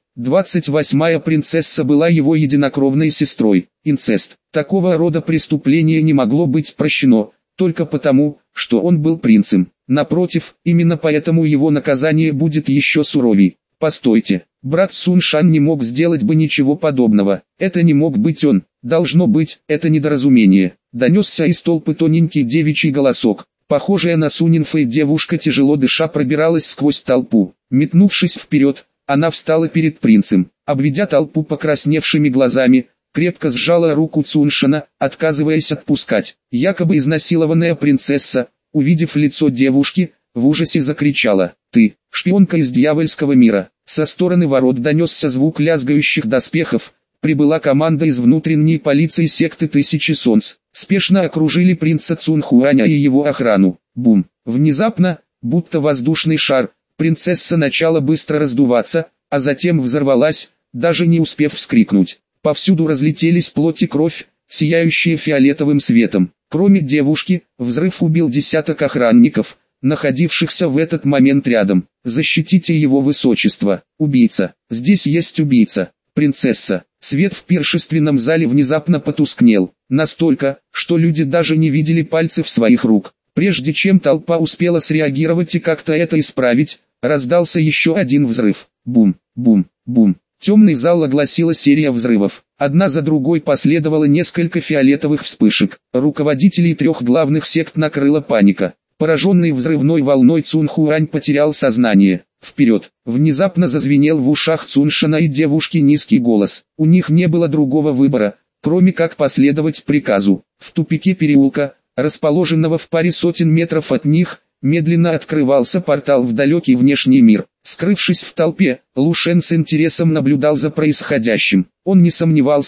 28-я принцесса была его единокровной сестрой. Инцест. Такого рода преступление не могло быть прощено, только потому, что он был принцем. Напротив, именно поэтому его наказание будет еще суровей. Постойте, брат Цуншан не мог сделать бы ничего подобного. Это не мог быть он. Должно быть, это недоразумение. Донесся из толпы тоненький девичий голосок. Похожая на Сунинфэй девушка тяжело дыша пробиралась сквозь толпу. Метнувшись вперед, она встала перед принцем, обведя толпу покрасневшими глазами, крепко сжала руку Цуншана, отказываясь отпускать. Якобы изнасилованная принцесса, увидев лицо девушки, в ужасе закричала: «Ты, шпионка из дьявольского мира!» Со стороны ворот донесся звук лязгающих доспехов, прибыла команда из внутренней полиции секты Тысячи Солнц. Спешно окружили принца Цунхуаня и его охрану. Бум! Внезапно, будто воздушный шар, принцесса начала быстро раздуваться, а затем взорвалась, даже не успев вскрикнуть. Повсюду разлетелись плоть и кровь, сияющие фиолетовым светом. Кроме девушки, взрыв убил десяток охранников, находившихся в этот момент рядом. «Защитите его высочество, убийца! Здесь есть убийца!» «Принцесса!» Свет в пиршественном зале внезапно потускнел, настолько, что люди даже не видели пальцев своих рук. Прежде чем толпа успела среагировать и как-то это исправить, раздался еще один взрыв. Бум, бум, бум. Темный зал огласила серия взрывов. Одна за другой последовало несколько фиолетовых вспышек. Руководителей трех главных сект накрыла паника. Пораженный взрывной волной Цунхуань потерял сознание. «Вперед!» Внезапно зазвенел в ушах Цуншана и девушки низкий голос. У них не было другого выбора, кроме как последовать приказу. В тупике переулка, расположенного в паре сотен метров от них, медленно открывался портал в далекий внешний мир. Скрывшись в толпе, Лушен с интересом наблюдал за происходящим. Он не сомневался,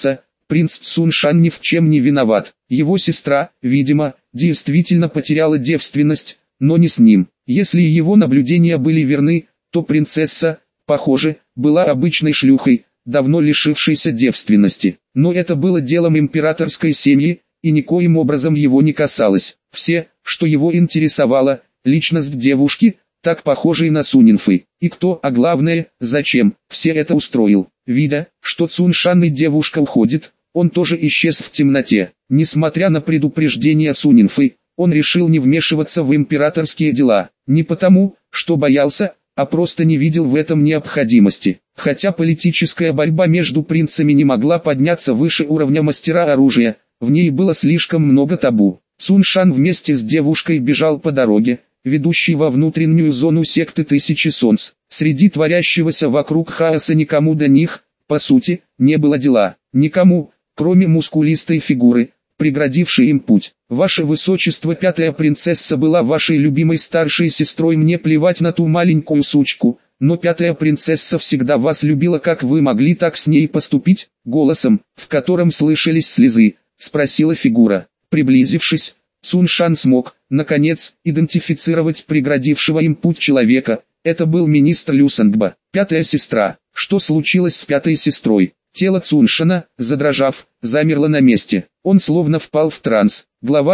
принц Цуншан ни в чем не виноват. Его сестра, видимо, действительно потеряла девственность, но не с ним. Если его наблюдения были верны, то принцесса, похоже, была обычной шлюхой, давно лишившейся девственности. Но это было делом императорской семьи, и никоим образом его не касалось. Все, что его интересовало, личность девушки, так похожей на Сунинфы. И кто, а главное, зачем, все это устроил. Видя, что Цуншан и девушка уходит, он тоже исчез в темноте. Несмотря на предупреждение Сунинфы, он решил не вмешиваться в императорские дела. Не потому, что боялся, а просто не видел в этом необходимости. Хотя политическая борьба между принцами не могла подняться выше уровня мастера оружия, в ней было слишком много табу. Цуншан вместе с девушкой бежал по дороге, ведущей во внутреннюю зону секты Тысячи Солнц. Среди творящегося вокруг хаоса никому до них, по сути, не было дела. Никому, кроме мускулистой фигуры, преградившей им путь. Ваше Высочество, пятая принцесса была вашей любимой старшей сестрой, мне плевать на ту маленькую сучку, но пятая принцесса всегда вас любила, как вы могли так с ней поступить? Голосом, в котором слышались слезы, спросила фигура. Приблизившись, Цуншан смог, наконец, идентифицировать преградившего им путь человека. Это был министр Люсангба. Пятая сестра. Что случилось с пятой сестрой? Тело Цуншана, задрожав, замерло на месте. Он словно впал в транс. Глава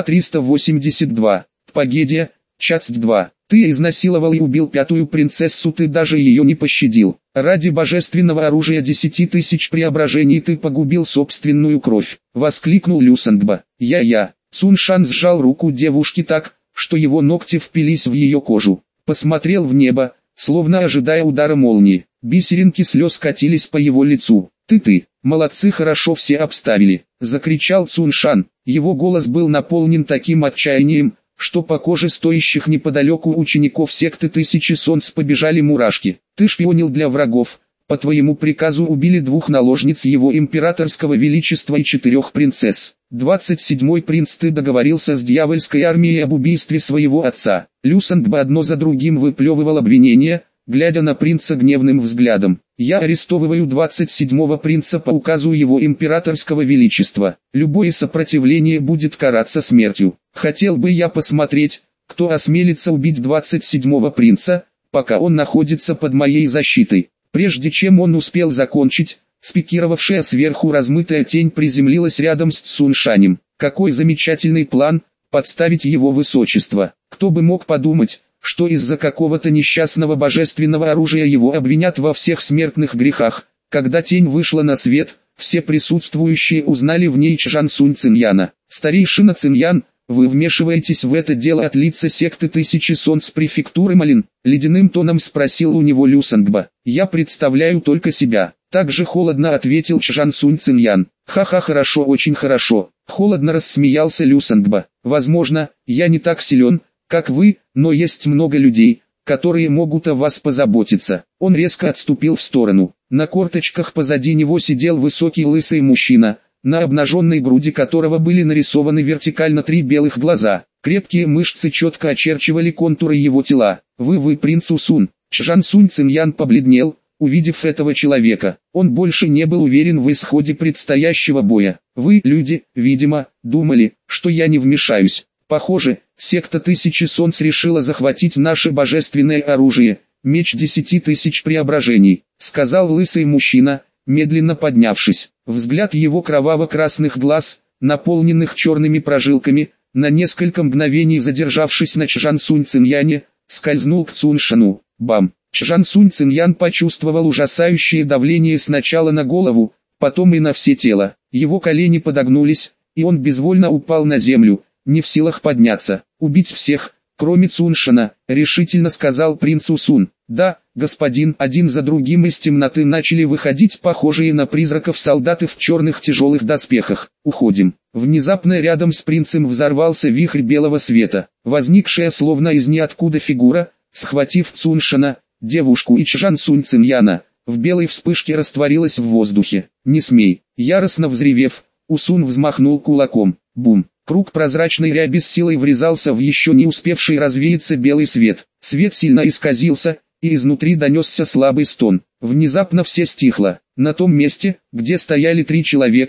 382. Пагедия, часть 2. Ты изнасиловал и убил пятую принцессу, ты даже ее не пощадил. Ради божественного оружия 10 тысяч преображений ты погубил собственную кровь. Воскликнул Люсангба. Я. Цуншан сжал руку девушки так, что его ногти впились в ее кожу. Посмотрел в небо, словно ожидая удара молнии. Бисеринки слез катились по его лицу. Ты, молодцы, хорошо все обставили, закричал Цуншан. Его голос был наполнен таким отчаянием, что по коже стоящих неподалеку учеников секты Тысячи Солнц побежали мурашки. Ты шпионил для врагов, по твоему приказу убили 2 наложниц его императорского величества и 4 принцесс. 27-й принц, ты договорился с дьявольской армией об убийстве своего отца. Люсангба одно за другим выплевывал обвинения, глядя на принца гневным взглядом. Я арестовываю 27-го принца по указу его императорского величества. Любое сопротивление будет караться смертью. Хотел бы я посмотреть, кто осмелится убить 27-го принца, пока он находится под моей защитой. Прежде чем он успел закончить, спикировавшая сверху размытая тень приземлилась рядом с Цуншанем. Какой замечательный план, подставить его высочество. Кто бы мог подумать, что из-за какого-то несчастного божественного оружия его обвинят во всех смертных грехах. Когда тень вышла на свет, все присутствующие узнали в ней Чжансунь Циньяна. Старейшина Циньян, вы вмешиваетесь в это дело от лица секты Тысячи Солнц префектуры Малин? Ледяным тоном спросил у него Люсангба. Я представляю только себя. Также холодно ответил Чжансунь Циньян. Ха-ха, хорошо, очень хорошо. Холодно рассмеялся Люсангба. Возможно, я не так силен, как вы, но есть много людей, которые могут о вас позаботиться. Он резко отступил в сторону. На корточках позади него сидел высокий лысый мужчина, на обнаженной груди которого были нарисованы вертикально 3 белых глаза. Крепкие мышцы четко очерчивали контуры его тела. Вы принц Усун. Чжансунь Циньян побледнел, увидев этого человека. Он больше не был уверен в исходе предстоящего боя. Вы, люди, видимо, думали, что я не вмешаюсь. Похоже, секта Тысячи Солнц решила захватить наше божественное оружие, меч 10 тысяч преображений, сказал лысый мужчина, медленно поднявшись. Взгляд его кроваво-красных глаз, наполненных черными прожилками, на несколько мгновений задержавшись на Чжансунь Циньяне, скользнул к Цуншану. Бам! Чжансунь Циньян почувствовал ужасающее давление сначала на голову, потом и на все тело. Его колени подогнулись, и он безвольно упал на землю, не в силах подняться. Убить всех, кроме Цуншана, решительно сказал принц Усун. Да, господин. Один за другим из темноты начали выходить похожие на призраков солдаты в черных тяжелых доспехах. Уходим. Внезапно рядом с принцем взорвался вихрь белого света. Возникшая словно из ниоткуда фигура, схватив Цуншана, девушку и Чжансунь Циньяна, в белой вспышке растворилась в воздухе. Не смей. Яростно взревев, Усун взмахнул кулаком. Бум. Круг прозрачной ряби с силой врезался в еще не успевший развеяться белый свет. Свет сильно исказился, и изнутри донесся слабый стон. Внезапно все стихло. На том месте, где стояли 3 человека,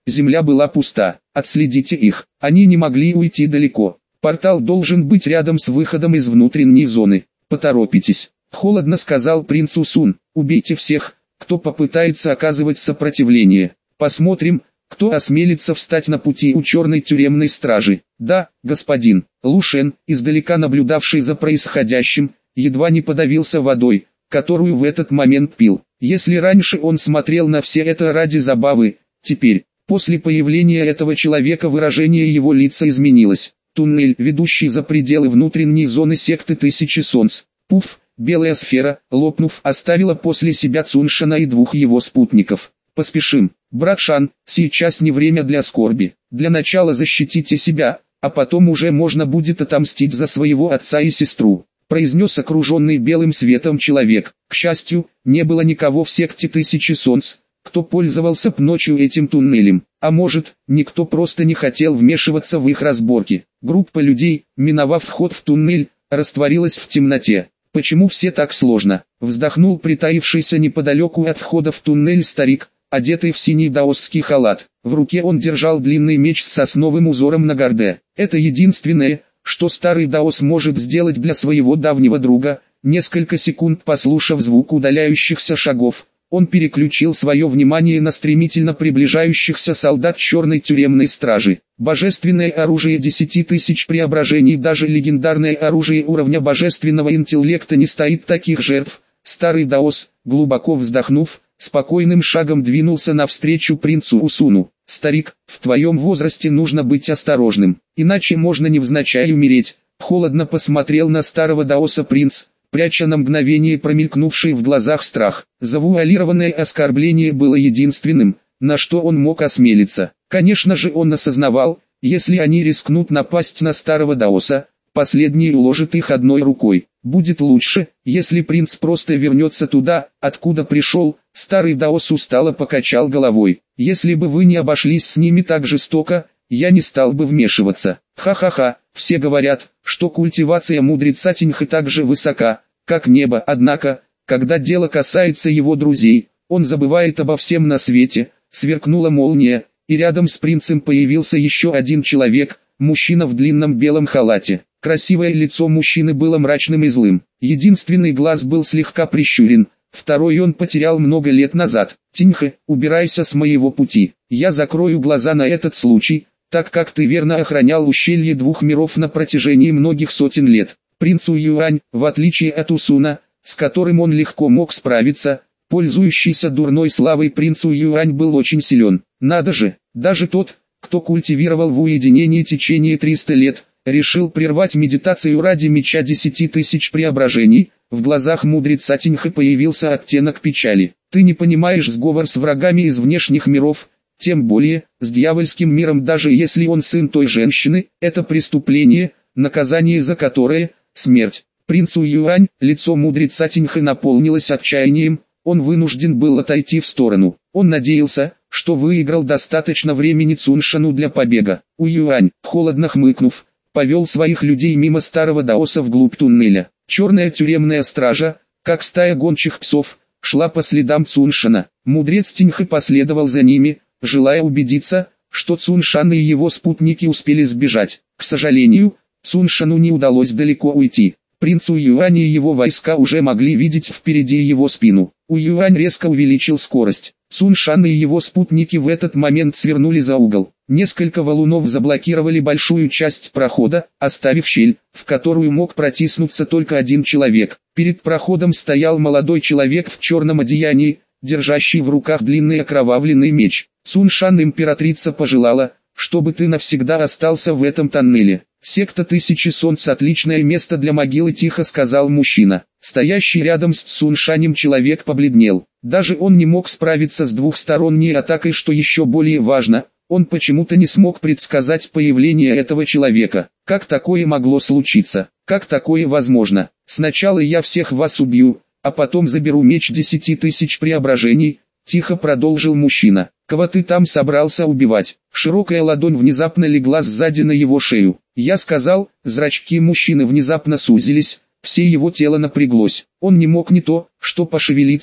Земля была пуста. Отследите их. Они не могли уйти далеко. Портал должен быть рядом с выходом из внутренней зоны. Поторопитесь. Холодно сказал принц Усун. Убейте всех, кто попытается оказывать сопротивление. Посмотрим, кто осмелится встать на пути у черной тюремной стражи. Да, господин. Лушен, издалека наблюдавший за происходящим, едва не подавился водой, которую в этот момент пил. Если раньше он смотрел на все это ради забавы, теперь, после появления этого человека, выражение его лица изменилось. Туннель, ведущий за пределы внутренней зоны секты Тысячи Солнц. Пуф, белая сфера, лопнув, оставила после себя Цуншана и двух его спутников. Поспешим, брат Шан, сейчас не время для скорби. Для начала защитите себя, а потом уже можно будет отомстить за своего отца и сестру, произнес окруженный белым светом человек. К счастью, не было никого в секте Тысячи Солнц, кто пользовался ночью этим туннелем, а может, никто просто не хотел вмешиваться в их разборки. Группа людей, миновав вход в туннель, растворилась в темноте. Почему все так сложно? Вздохнул притаившийся неподалеку от входа в туннель старик, одетый в синий даосский халат. В руке он держал длинный меч с сосновым узором на горде. Это единственное, что старый даос может сделать для своего давнего друга. Несколько секунд послушав звук удаляющихся шагов, он переключил свое внимание на стремительно приближающихся солдат черной тюремной стражи. Божественное оружие 10 тысяч преображений, даже легендарное оружие уровня божественного интеллекта не стоит таких жертв. Старый даос, глубоко вздохнув, спокойным шагом двинулся навстречу принцу Усуну. «Старик, в твоем возрасте нужно быть осторожным, иначе можно невзначай умереть», — холодно посмотрел на старого даоса принц, пряча на мгновение промелькнувший в глазах страх. Завуалированное оскорбление было единственным, на что он мог осмелиться. Конечно же, он осознавал, если они рискнут напасть на старого даоса, последний уложит их одной рукой. Будет лучше, если принц просто вернется туда, откуда пришел. Старый даос устало покачал головой. Если бы вы не обошлись с ними так жестоко, я не стал бы вмешиваться. Ха-ха-ха, все говорят, что культивация мудреца Тиньхэ так же высока, как небо, однако, когда дело касается его друзей, он забывает обо всем на свете. Сверкнула молния, и рядом с принцем появился еще один человек, мужчина в длинном белом халате. Красивое лицо мужчины было мрачным и злым, единственный глаз был слегка прищурен, второй он потерял много лет назад. «Тиньхэ, убирайся с моего пути, я закрою глаза на этот случай, так как ты верно охранял ущелье двух миров на протяжении многих сотен лет». Принц Юань, в отличие от Усуна, с которым он легко мог справиться, пользующийся дурной славой принц Юань был очень силен. Надо же, даже тот, кто культивировал в уединении течение 300 лет, решил прервать медитацию ради меча 10 тысяч преображений. В глазах мудреца Тиньхэ появился оттенок печали. Ты не понимаешь сговор с врагами из внешних миров, тем более, с дьявольским миром, даже если он сын той женщины, это преступление, наказание за которое – смерть. Принцу Юань, лицо мудреца Тиньхэ наполнилось отчаянием, он вынужден был отойти в сторону. Он надеялся, что выиграл достаточно времени Цуншану для побега. Юань, холодно хмыкнув, повел своих людей мимо старого даоса вглубь туннеля. Черная тюремная стража, как стая гончих псов, шла по следам Цуншана. Мудрец Тиньхэ последовал за ними, желая убедиться, что Цуншан и его спутники успели сбежать. К сожалению, Цуншану не удалось далеко уйти. Принцу Юань и его войска уже могли видеть впереди его спину. Юань резко увеличил скорость. Цуншан и его спутники в этот момент свернули за угол. Несколько валунов заблокировали большую часть прохода, оставив щель, в которую мог протиснуться только один человек. Перед проходом стоял молодой человек в черном одеянии, держащий в руках длинный окровавленный меч. Цуншан, императрица пожелала, чтобы ты навсегда остался в этом тоннеле. Секта Тысячи Солнц — отличное место для могилы, тихо сказал мужчина. Стоящий рядом с Цуншанем человек побледнел. Даже он не мог справиться с двухсторонней атакой, что еще более важно, он почему-то не смог предсказать появление этого человека. Как такое могло случиться? Как такое возможно? Сначала я всех вас убью, а потом заберу меч 10 тысяч преображений, тихо продолжил мужчина. Кого ты там собрался убивать? Широкая ладонь внезапно легла сзади на его шею. Я сказал, зрачки мужчины внезапно сузились, все его тело напряглось. Он не мог не то, что пошевелиться,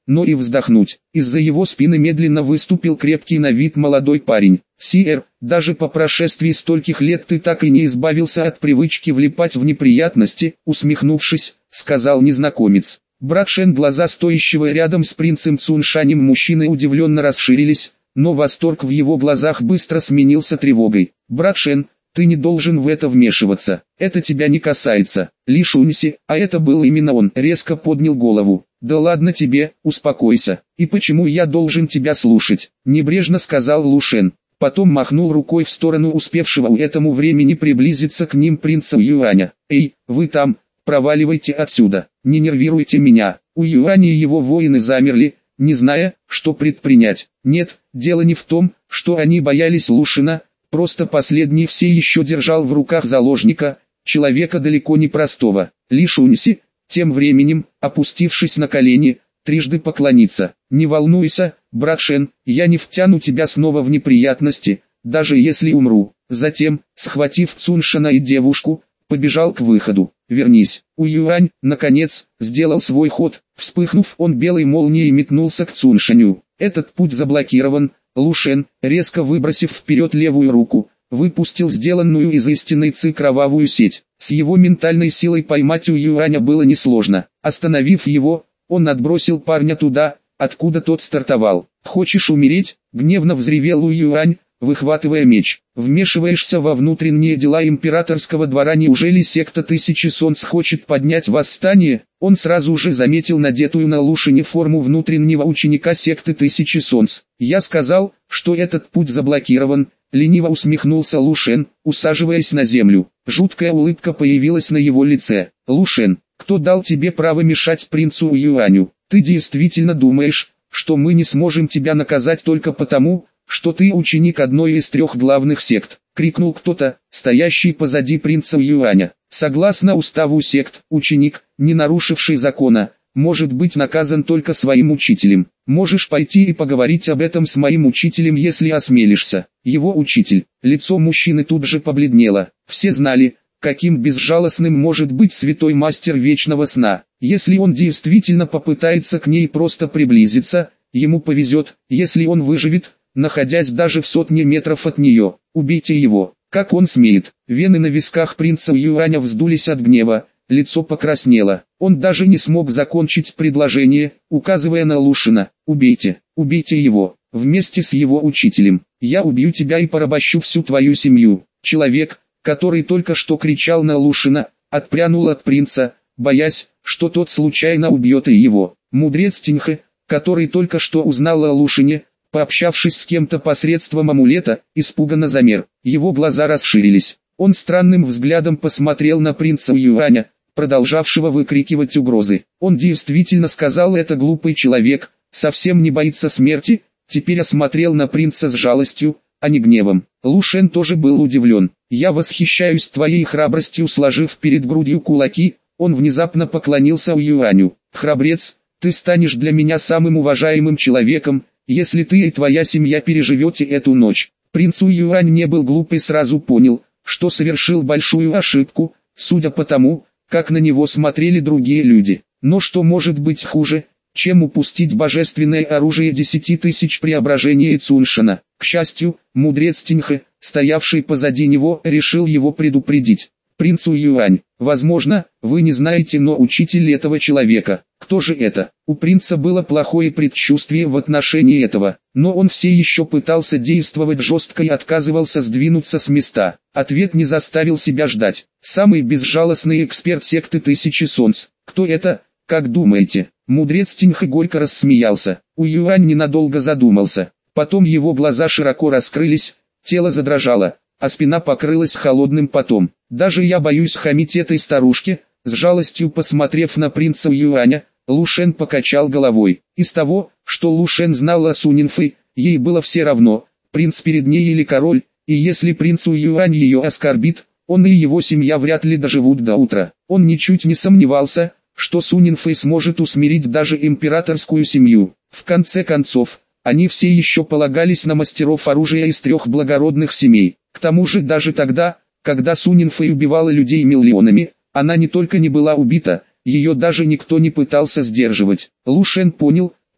но и вздохнуть. Из-за его спины медленно выступил крепкий на вид молодой парень. «Сиэр, даже по прошествии стольких лет ты так и не избавился от привычки влипать в неприятности», усмехнувшись, сказал незнакомец. Брат Шен, глаза стоящего рядом с принцем Цуншанем мужчины удивленно расширились, но восторг в его глазах быстро сменился тревогой. «Брат Шен, ты не должен в это вмешиваться, это тебя не касается». Ли Шуньси, а это был именно он, резко поднял голову. «Да ладно тебе, успокойся, и почему я должен тебя слушать?» Небрежно сказал Лу Шен. Потом махнул рукой в сторону успевшего к этому времени приблизиться к ним принца Юаня. «Эй, вы там, проваливайте отсюда, не нервируйте меня». У Юаня и его воины замерли, не зная, что предпринять. Нет, дело не в том, что они боялись Лу Шена, просто последний все еще держал в руках заложника, человека далеко не простого. Ли Шуньси, тем временем, опустившись на колени, трижды поклониться. «Не волнуйся, брат Шен, я не втяну тебя снова в неприятности, даже если умру». Затем, схватив Цуншана и девушку, побежал к выходу. «Вернись». У Юань, наконец, сделал свой ход. Вспыхнув, он белой молнией метнулся к Цуншаню. «Этот путь заблокирован». Лу Шен, резко выбросив вперед левую руку, выпустил сделанную из истинной ци кровавую сеть. С его ментальной силой поймать у Юаня было несложно. Остановив его, он отбросил парня туда, откуда тот стартовал. «Хочешь умереть?» — гневно взревел Лу Юань, выхватывая меч. «Вмешиваешься во внутренние дела императорского двора. Неужели секта Тысячи Солнц хочет поднять восстание?» Он сразу же заметил надетую на Лу Шене форму внутреннего ученика секты Тысячи Солнц. «Я сказал, что этот путь заблокирован», — лениво усмехнулся Лу Шен, усаживаясь на землю. Жуткая улыбка появилась на его лице. «Лу Шен, кто дал тебе право мешать принцу Юаню? Ты действительно думаешь, что мы не сможем тебя наказать только потому, что ты ученик одной из трех главных сект?» — крикнул кто-то, стоящий позади принца Юаня. «Согласно уставу сект, ученик, не нарушивший закона, может быть наказан только своим учителем. Можешь пойти и поговорить об этом с моим учителем, если осмелишься». Его учитель. Лицо мужчины тут же побледнело. Все знали, каким безжалостным может быть святой мастер вечного сна. Если он действительно попытается к ней просто приблизиться, ему повезет, если он выживет, находясь даже в сотне метров от нее. «Убейте его». Как он смеет? Вены на висках принца Юаня вздулись от гнева, лицо покраснело. Он даже не смог закончить предложение, указывая на Лу Шена. «Убейте, убейте его, вместе с его учителем. Я убью тебя и порабощу всю твою семью». Человек, который только что кричал на Лу Шена, отпрянул от принца, боясь, что тот случайно убьет и его. Мудрец Тиньхэ, который только что узнал о Лу Шене, пообщавшись с кем-то посредством амулета, испуганно замер. Его глаза расширились. Он странным взглядом посмотрел на принца Юаня, продолжавшего выкрикивать угрозы. Он действительно сказал это глупый человек, совсем не боится смерти, теперь осмотрел на принца с жалостью, а не гневом. Лу Шен тоже был удивлен. «Я восхищаюсь твоей храбростью», сложив перед грудью кулаки, он внезапно поклонился Юаню. «Храбрец, ты станешь для меня самым уважаемым человеком, если ты и твоя семья переживете эту ночь». Принц Юань не был глуп и сразу понял, что совершил большую ошибку, судя по тому, как на него смотрели другие люди. Но что может быть хуже, чем упустить божественное оружие 10 тысяч преображения Цуншана? К счастью, мудрец Тиньхэ, стоявший позади него, решил его предупредить. «Принц Юань, возможно, вы не знаете, но учитель этого человека. Кто же это?» У принца было плохое предчувствие в отношении этого, но он все еще пытался действовать жестко и отказывался сдвинуться с места. Ответ не заставил себя ждать. «Самый безжалостный эксперт секты Тысячи Солнц. Кто это, как думаете?» Мудрец Тиньхэ горько рассмеялся. У Юань ненадолго задумался. Потом его глаза широко раскрылись, тело задрожало, а спина покрылась холодным потом. «Даже я боюсь хамить этой старушке», с жалостью посмотрев на принца Юаня, Лу Шен покачал головой. Из того, что Лу Шен знал о Сунинфэй, ей было все равно, принц перед ней или король, и если принц Юань ее оскорбит, он и его семья вряд ли доживут до утра. Он ничуть не сомневался, что Сунинфэй сможет усмирить даже императорскую семью. В конце концов, они все еще полагались на мастеров оружия из трех благородных семей. К тому же даже тогда, когда Сунинфэй убивала людей миллионами, она не только не была убита, ее даже никто не пытался сдерживать. Лу Шен понял,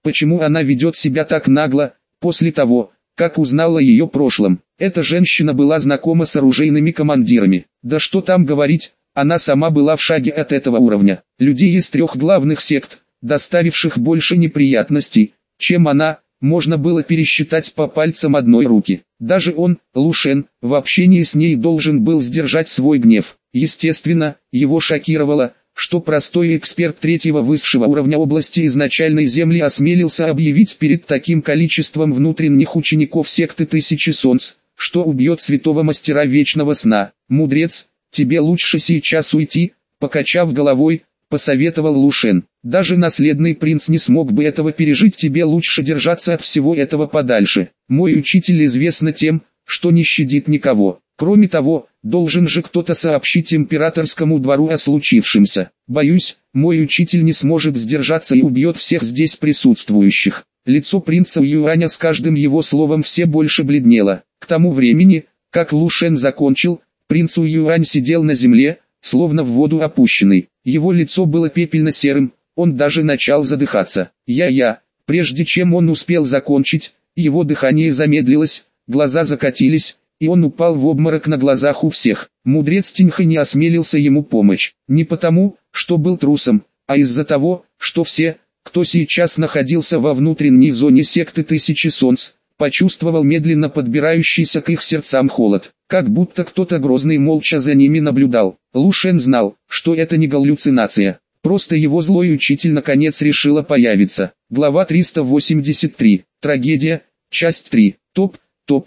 Почему она ведет себя так нагло, после того, как узнала о ее прошлом? Эта женщина была знакома с оружейными командирами. Да что там говорить, она сама была в шаге от этого уровня. Людей из 3 главных сект, доставивших больше неприятностей, чем она, можно было пересчитать по пальцам одной руки. Даже он, Лушен, в общении с ней должен был сдержать свой гнев. Естественно, его шокировало, что простой эксперт 3-го высшего уровня области изначальной земли осмелился объявить перед таким количеством внутренних учеников секты Тысячи Солнц, что убьет святого мастера вечного сна. «Мудрец, тебе лучше сейчас уйти», покачав головой, посоветовал Лушен. «Даже наследный принц не смог бы этого пережить, тебе лучше держаться от всего этого подальше. Мой учитель известно тем, что не щадит никого. Кроме того, должен же кто-то сообщить императорскому двору о случившемся. Боюсь, мой учитель не сможет сдержаться и убьет всех здесь присутствующих». Лицо принца Юаня с каждым его словом все больше бледнело. К тому времени, как Лушен закончил, принц Юань сидел на земле, словно в воду опущенный. Его лицо было пепельно-серым, он даже начал задыхаться. Прежде чем он успел закончить, его дыхание замедлилось, глаза закатились, и он упал в обморок на глазах у всех. Мудрец Тиньха не осмелился ему помочь. Не потому, что был трусом, а из-за того, что все, кто сейчас находился во внутренней зоне секты Тысячи Солнц, почувствовал медленно подбирающийся к их сердцам холод, как будто кто-то грозный молча за ними наблюдал. Лушен знал, что это не галлюцинация, просто его злой учитель наконец решила появиться. Глава 383. Трагедия. Часть 3. Топ.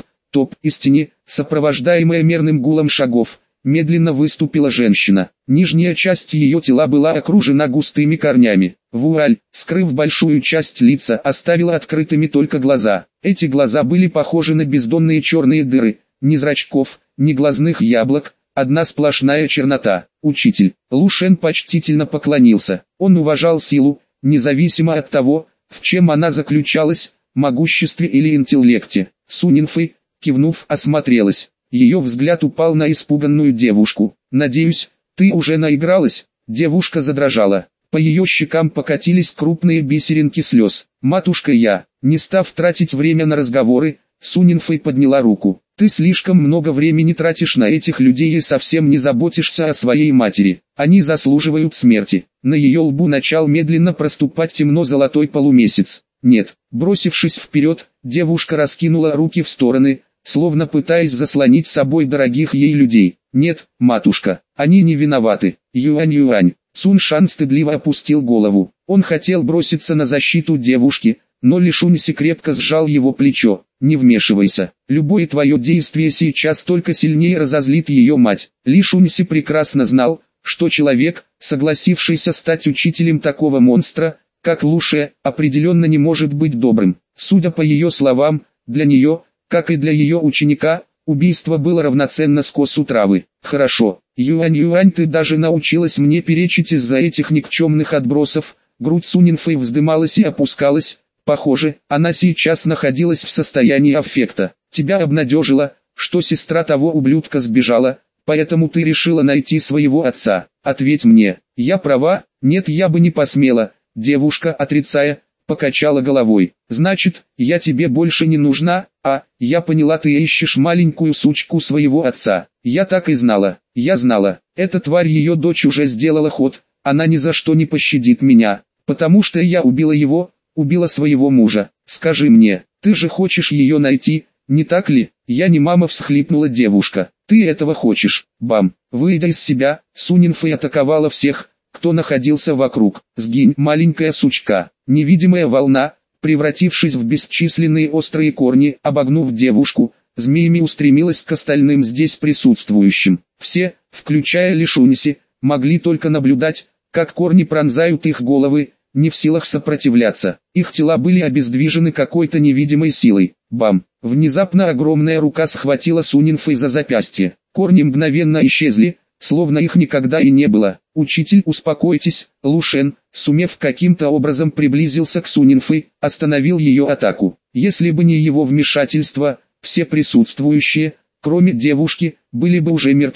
Из тени, сопровождаемая мерным гулом шагов, медленно выступила женщина. Нижняя часть ее тела была окружена густыми корнями. Вуаль, скрыв большую часть лица, оставила открытыми только глаза. Эти глаза были похожи на бездонные черные дыры, ни зрачков, ни глазных яблок, одна сплошная чернота. Учитель. Лушен почтительно поклонился. Он уважал силу, независимо от того, в чем она заключалась, могуществе или интеллекте. Сунинфэй, кивнув, осмотрелась. Ее взгляд упал на испуганную девушку. «Надеюсь, ты уже наигралась?» Девушка задрожала. По ее щекам покатились крупные бисеринки слез. «Матушка, я». Не став тратить время на разговоры, Сунинфэй подняла руку. «Ты слишком много времени тратишь на этих людей и совсем не заботишься о своей матери. Они заслуживают смерти». На ее лбу начал медленно проступать темно-золотой полумесяц. «Нет». Бросившись вперед, девушка раскинула руки в стороны, словно пытаясь заслонить собой дорогих ей людей. «Нет, матушка, они не виноваты». Юань. Цун Шан стыдливо опустил голову. Он хотел броситься на защиту девушки, но Ли Шуньси крепко сжал его плечо. «Не вмешивайся. Любое твое действие сейчас только сильнее разозлит ее мать». Ли Шуньси прекрасно знал, что человек, согласившийся стать учителем такого монстра, как Луше, определенно не может быть добрым. Судя по ее словам, для нее, как и для ее ученика, убийство было равноценно скосу травы. «Хорошо, Юань, ты даже научилась мне перечить из-за этих никчемных отбросов». Грудь Сунинфэй вздымалась и опускалась. Похоже, она сейчас находилась в состоянии аффекта. «Тебя обнадежило, что сестра того ублюдка сбежала, поэтому ты решила найти своего отца. Ответь мне, я права?» «Нет, я бы не посмела». Девушка, отрицая, покачала головой. «Значит, я тебе больше не нужна?» Я поняла, ты ищешь маленькую сучку своего отца. Я так и знала. Я знала. Эта тварь, ее дочь, уже сделала ход. Она ни за что не пощадит меня, потому что я убила его, убила своего мужа. Скажи мне, ты же хочешь ее найти, не так ли?» «Я не мама», — всхлипнула девушка. «Ты этого хочешь?» Бам! Выйдя из себя, Сунинфэй атаковала всех, кто находился вокруг. «Сгинь, маленькая сучка!» Невидимая волна, превратившись в бесчисленные острые корни, обогнув девушку, змеями устремилась к остальным здесь присутствующим. Все, включая Ли Шуньси, могли только наблюдать, как корни пронзают их головы, не в силах сопротивляться. Их тела были обездвижены какой-то невидимой силой. Бам! Внезапно огромная рука схватила Сунинфэй за запястье. Корни мгновенно исчезли, словно их никогда и не было. «Учитель, успокойтесь». Лушен, сумев каким-то образом, приблизился к Сунинфэй, остановил ее атаку. Если бы не его вмешательство, все присутствующие, кроме девушки, были бы уже мертвы.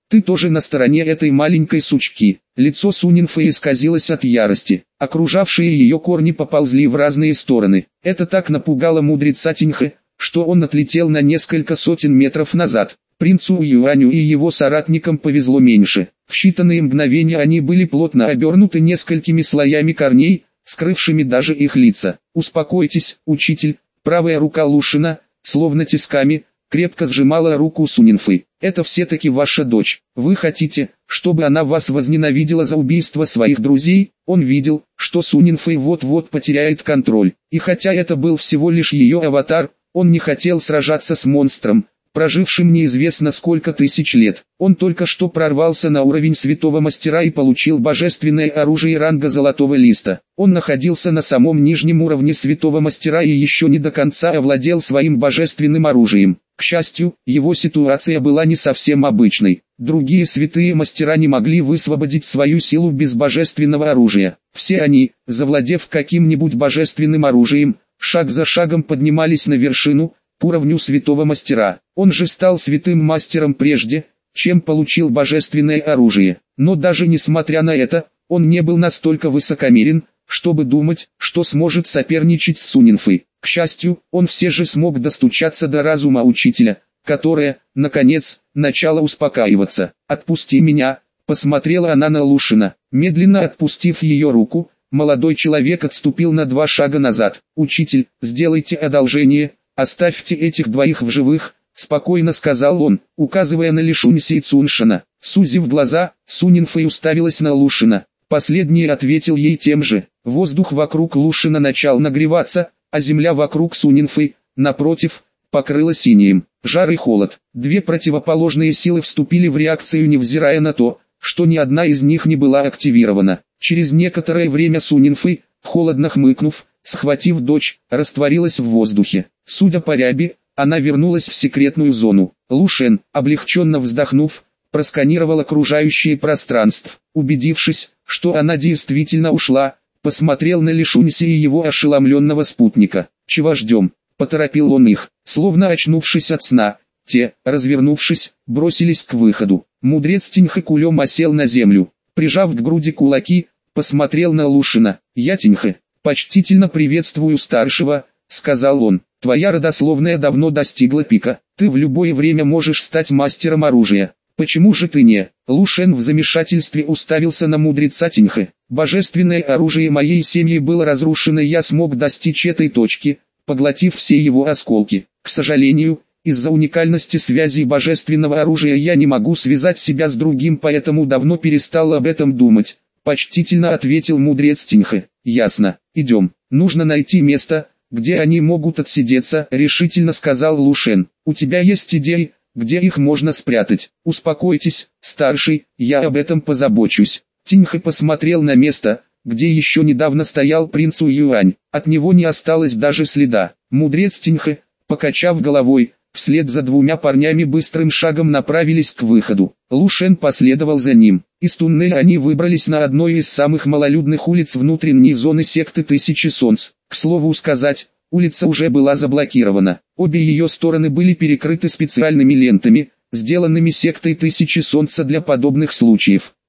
Ты тоже на стороне этой маленькой сучки. Лицо Сунинфы исказилось от ярости. Окружавшие ее корни поползли в разные стороны. Это так напугало мудреца Тиньхэ, что он отлетел на несколько сотен метров назад. Принцу Юаню и его соратникам повезло меньше. В считанные мгновения они были плотно обернуты несколькими слоями корней, скрывшими даже их лица. «Успокойтесь, учитель». Правая рука Лушина, словно тисками, крепко сжимала руку Сунинфы. «Это все-таки ваша дочь. Вы хотите, чтобы она вас возненавидела за убийство своих друзей?» Он видел, что Сунинфы вот-вот потеряет контроль. И хотя это был всего лишь ее аватар, он не хотел сражаться с монстром, прожившим неизвестно сколько тысяч лет. Он только что прорвался на уровень святого мастера и получил божественное оружие ранга золотого листа. Он находился на самом нижнем уровне святого мастера и еще не до конца овладел своим божественным оружием. К счастью, его ситуация была не совсем обычной. Другие святые мастера не могли высвободить свою силу без божественного оружия. Все они, завладев каким-нибудь божественным оружием, шаг за шагом поднимались на вершину, к уровню святого мастера. Он же стал святым мастером прежде, чем получил божественное оружие. Но даже несмотря на это, он не был настолько высокомерен, чтобы думать, что сможет соперничать с Сунинфой. К счастью, он все же смог достучаться до разума учителя, которая, наконец, начала успокаиваться. «Отпусти меня», — посмотрела она на Лушина. Медленно отпустив ее руку, молодой человек отступил на 2 шага назад. «Учитель, сделайте одолжение, оставьте этих двоих в живых», — спокойно сказал он, указывая на Лишуньси и Цуншина. Сузив глаза, Сунинфэй уставилась на Лушина. Последний ответил ей тем же. Воздух вокруг Лушина начал нагреваться, а земля вокруг Сунинфы, напротив, покрылась инеем. Жар и холод. Две противоположные силы вступили в реакцию, невзирая на то, что ни одна из них не была активирована. Через некоторое время Сунинфы, холодно хмыкнув, схватив дочь, растворилась в воздухе. Судя по ряби, она вернулась в секретную зону. Лушен, облегченно вздохнув, просканировал окружающее пространство. Убедившись, что она действительно ушла, посмотрел на Лишуньси и его ошеломленного спутника. «Чего ждем?» — поторопил он их. Словно очнувшись от сна, те, развернувшись, бросились к выходу. Мудрец Тиньхэ кулем осел на землю. Прижав к груди кулаки, посмотрел на Лушина. «Я Тиньхэ, почтительно приветствую старшего», — сказал он. «Твоя родословная давно достигла пика. Ты в любое время можешь стать мастером оружия. Почему же ты не?» Лушен в замешательстве уставился на мудреца Тиньхэ. «Божественное оружие моей семьи было разрушено, я смог достичь этой точки, поглотив все его осколки. К сожалению, из-за уникальности связей божественного оружия я не могу связать себя с другим, поэтому давно перестал об этом думать», — почтительно ответил мудрец Тиньхэ. «Ясно, идем. Нужно найти место, где они могут отсидеться», — решительно сказал Лушен. «У тебя есть идеи, где их можно спрятать?» «Успокойтесь, старший, я об этом позабочусь». Тиньхэ посмотрел на место, где еще недавно стоял принц Юань. От него не осталось даже следа. Мудрец Тиньхэ, покачав головой, вслед за 2 парнями быстрым шагом направились к выходу. Лушен последовал за ним. Из туннеля они выбрались на одной из самых малолюдных улиц внутренней зоны секты Тысячи Солнц. К слову сказать, улица уже была заблокирована. Обе ее стороны были перекрыты специальными лентами, сделанными сектой Тысячи Солнца для подобных случаев.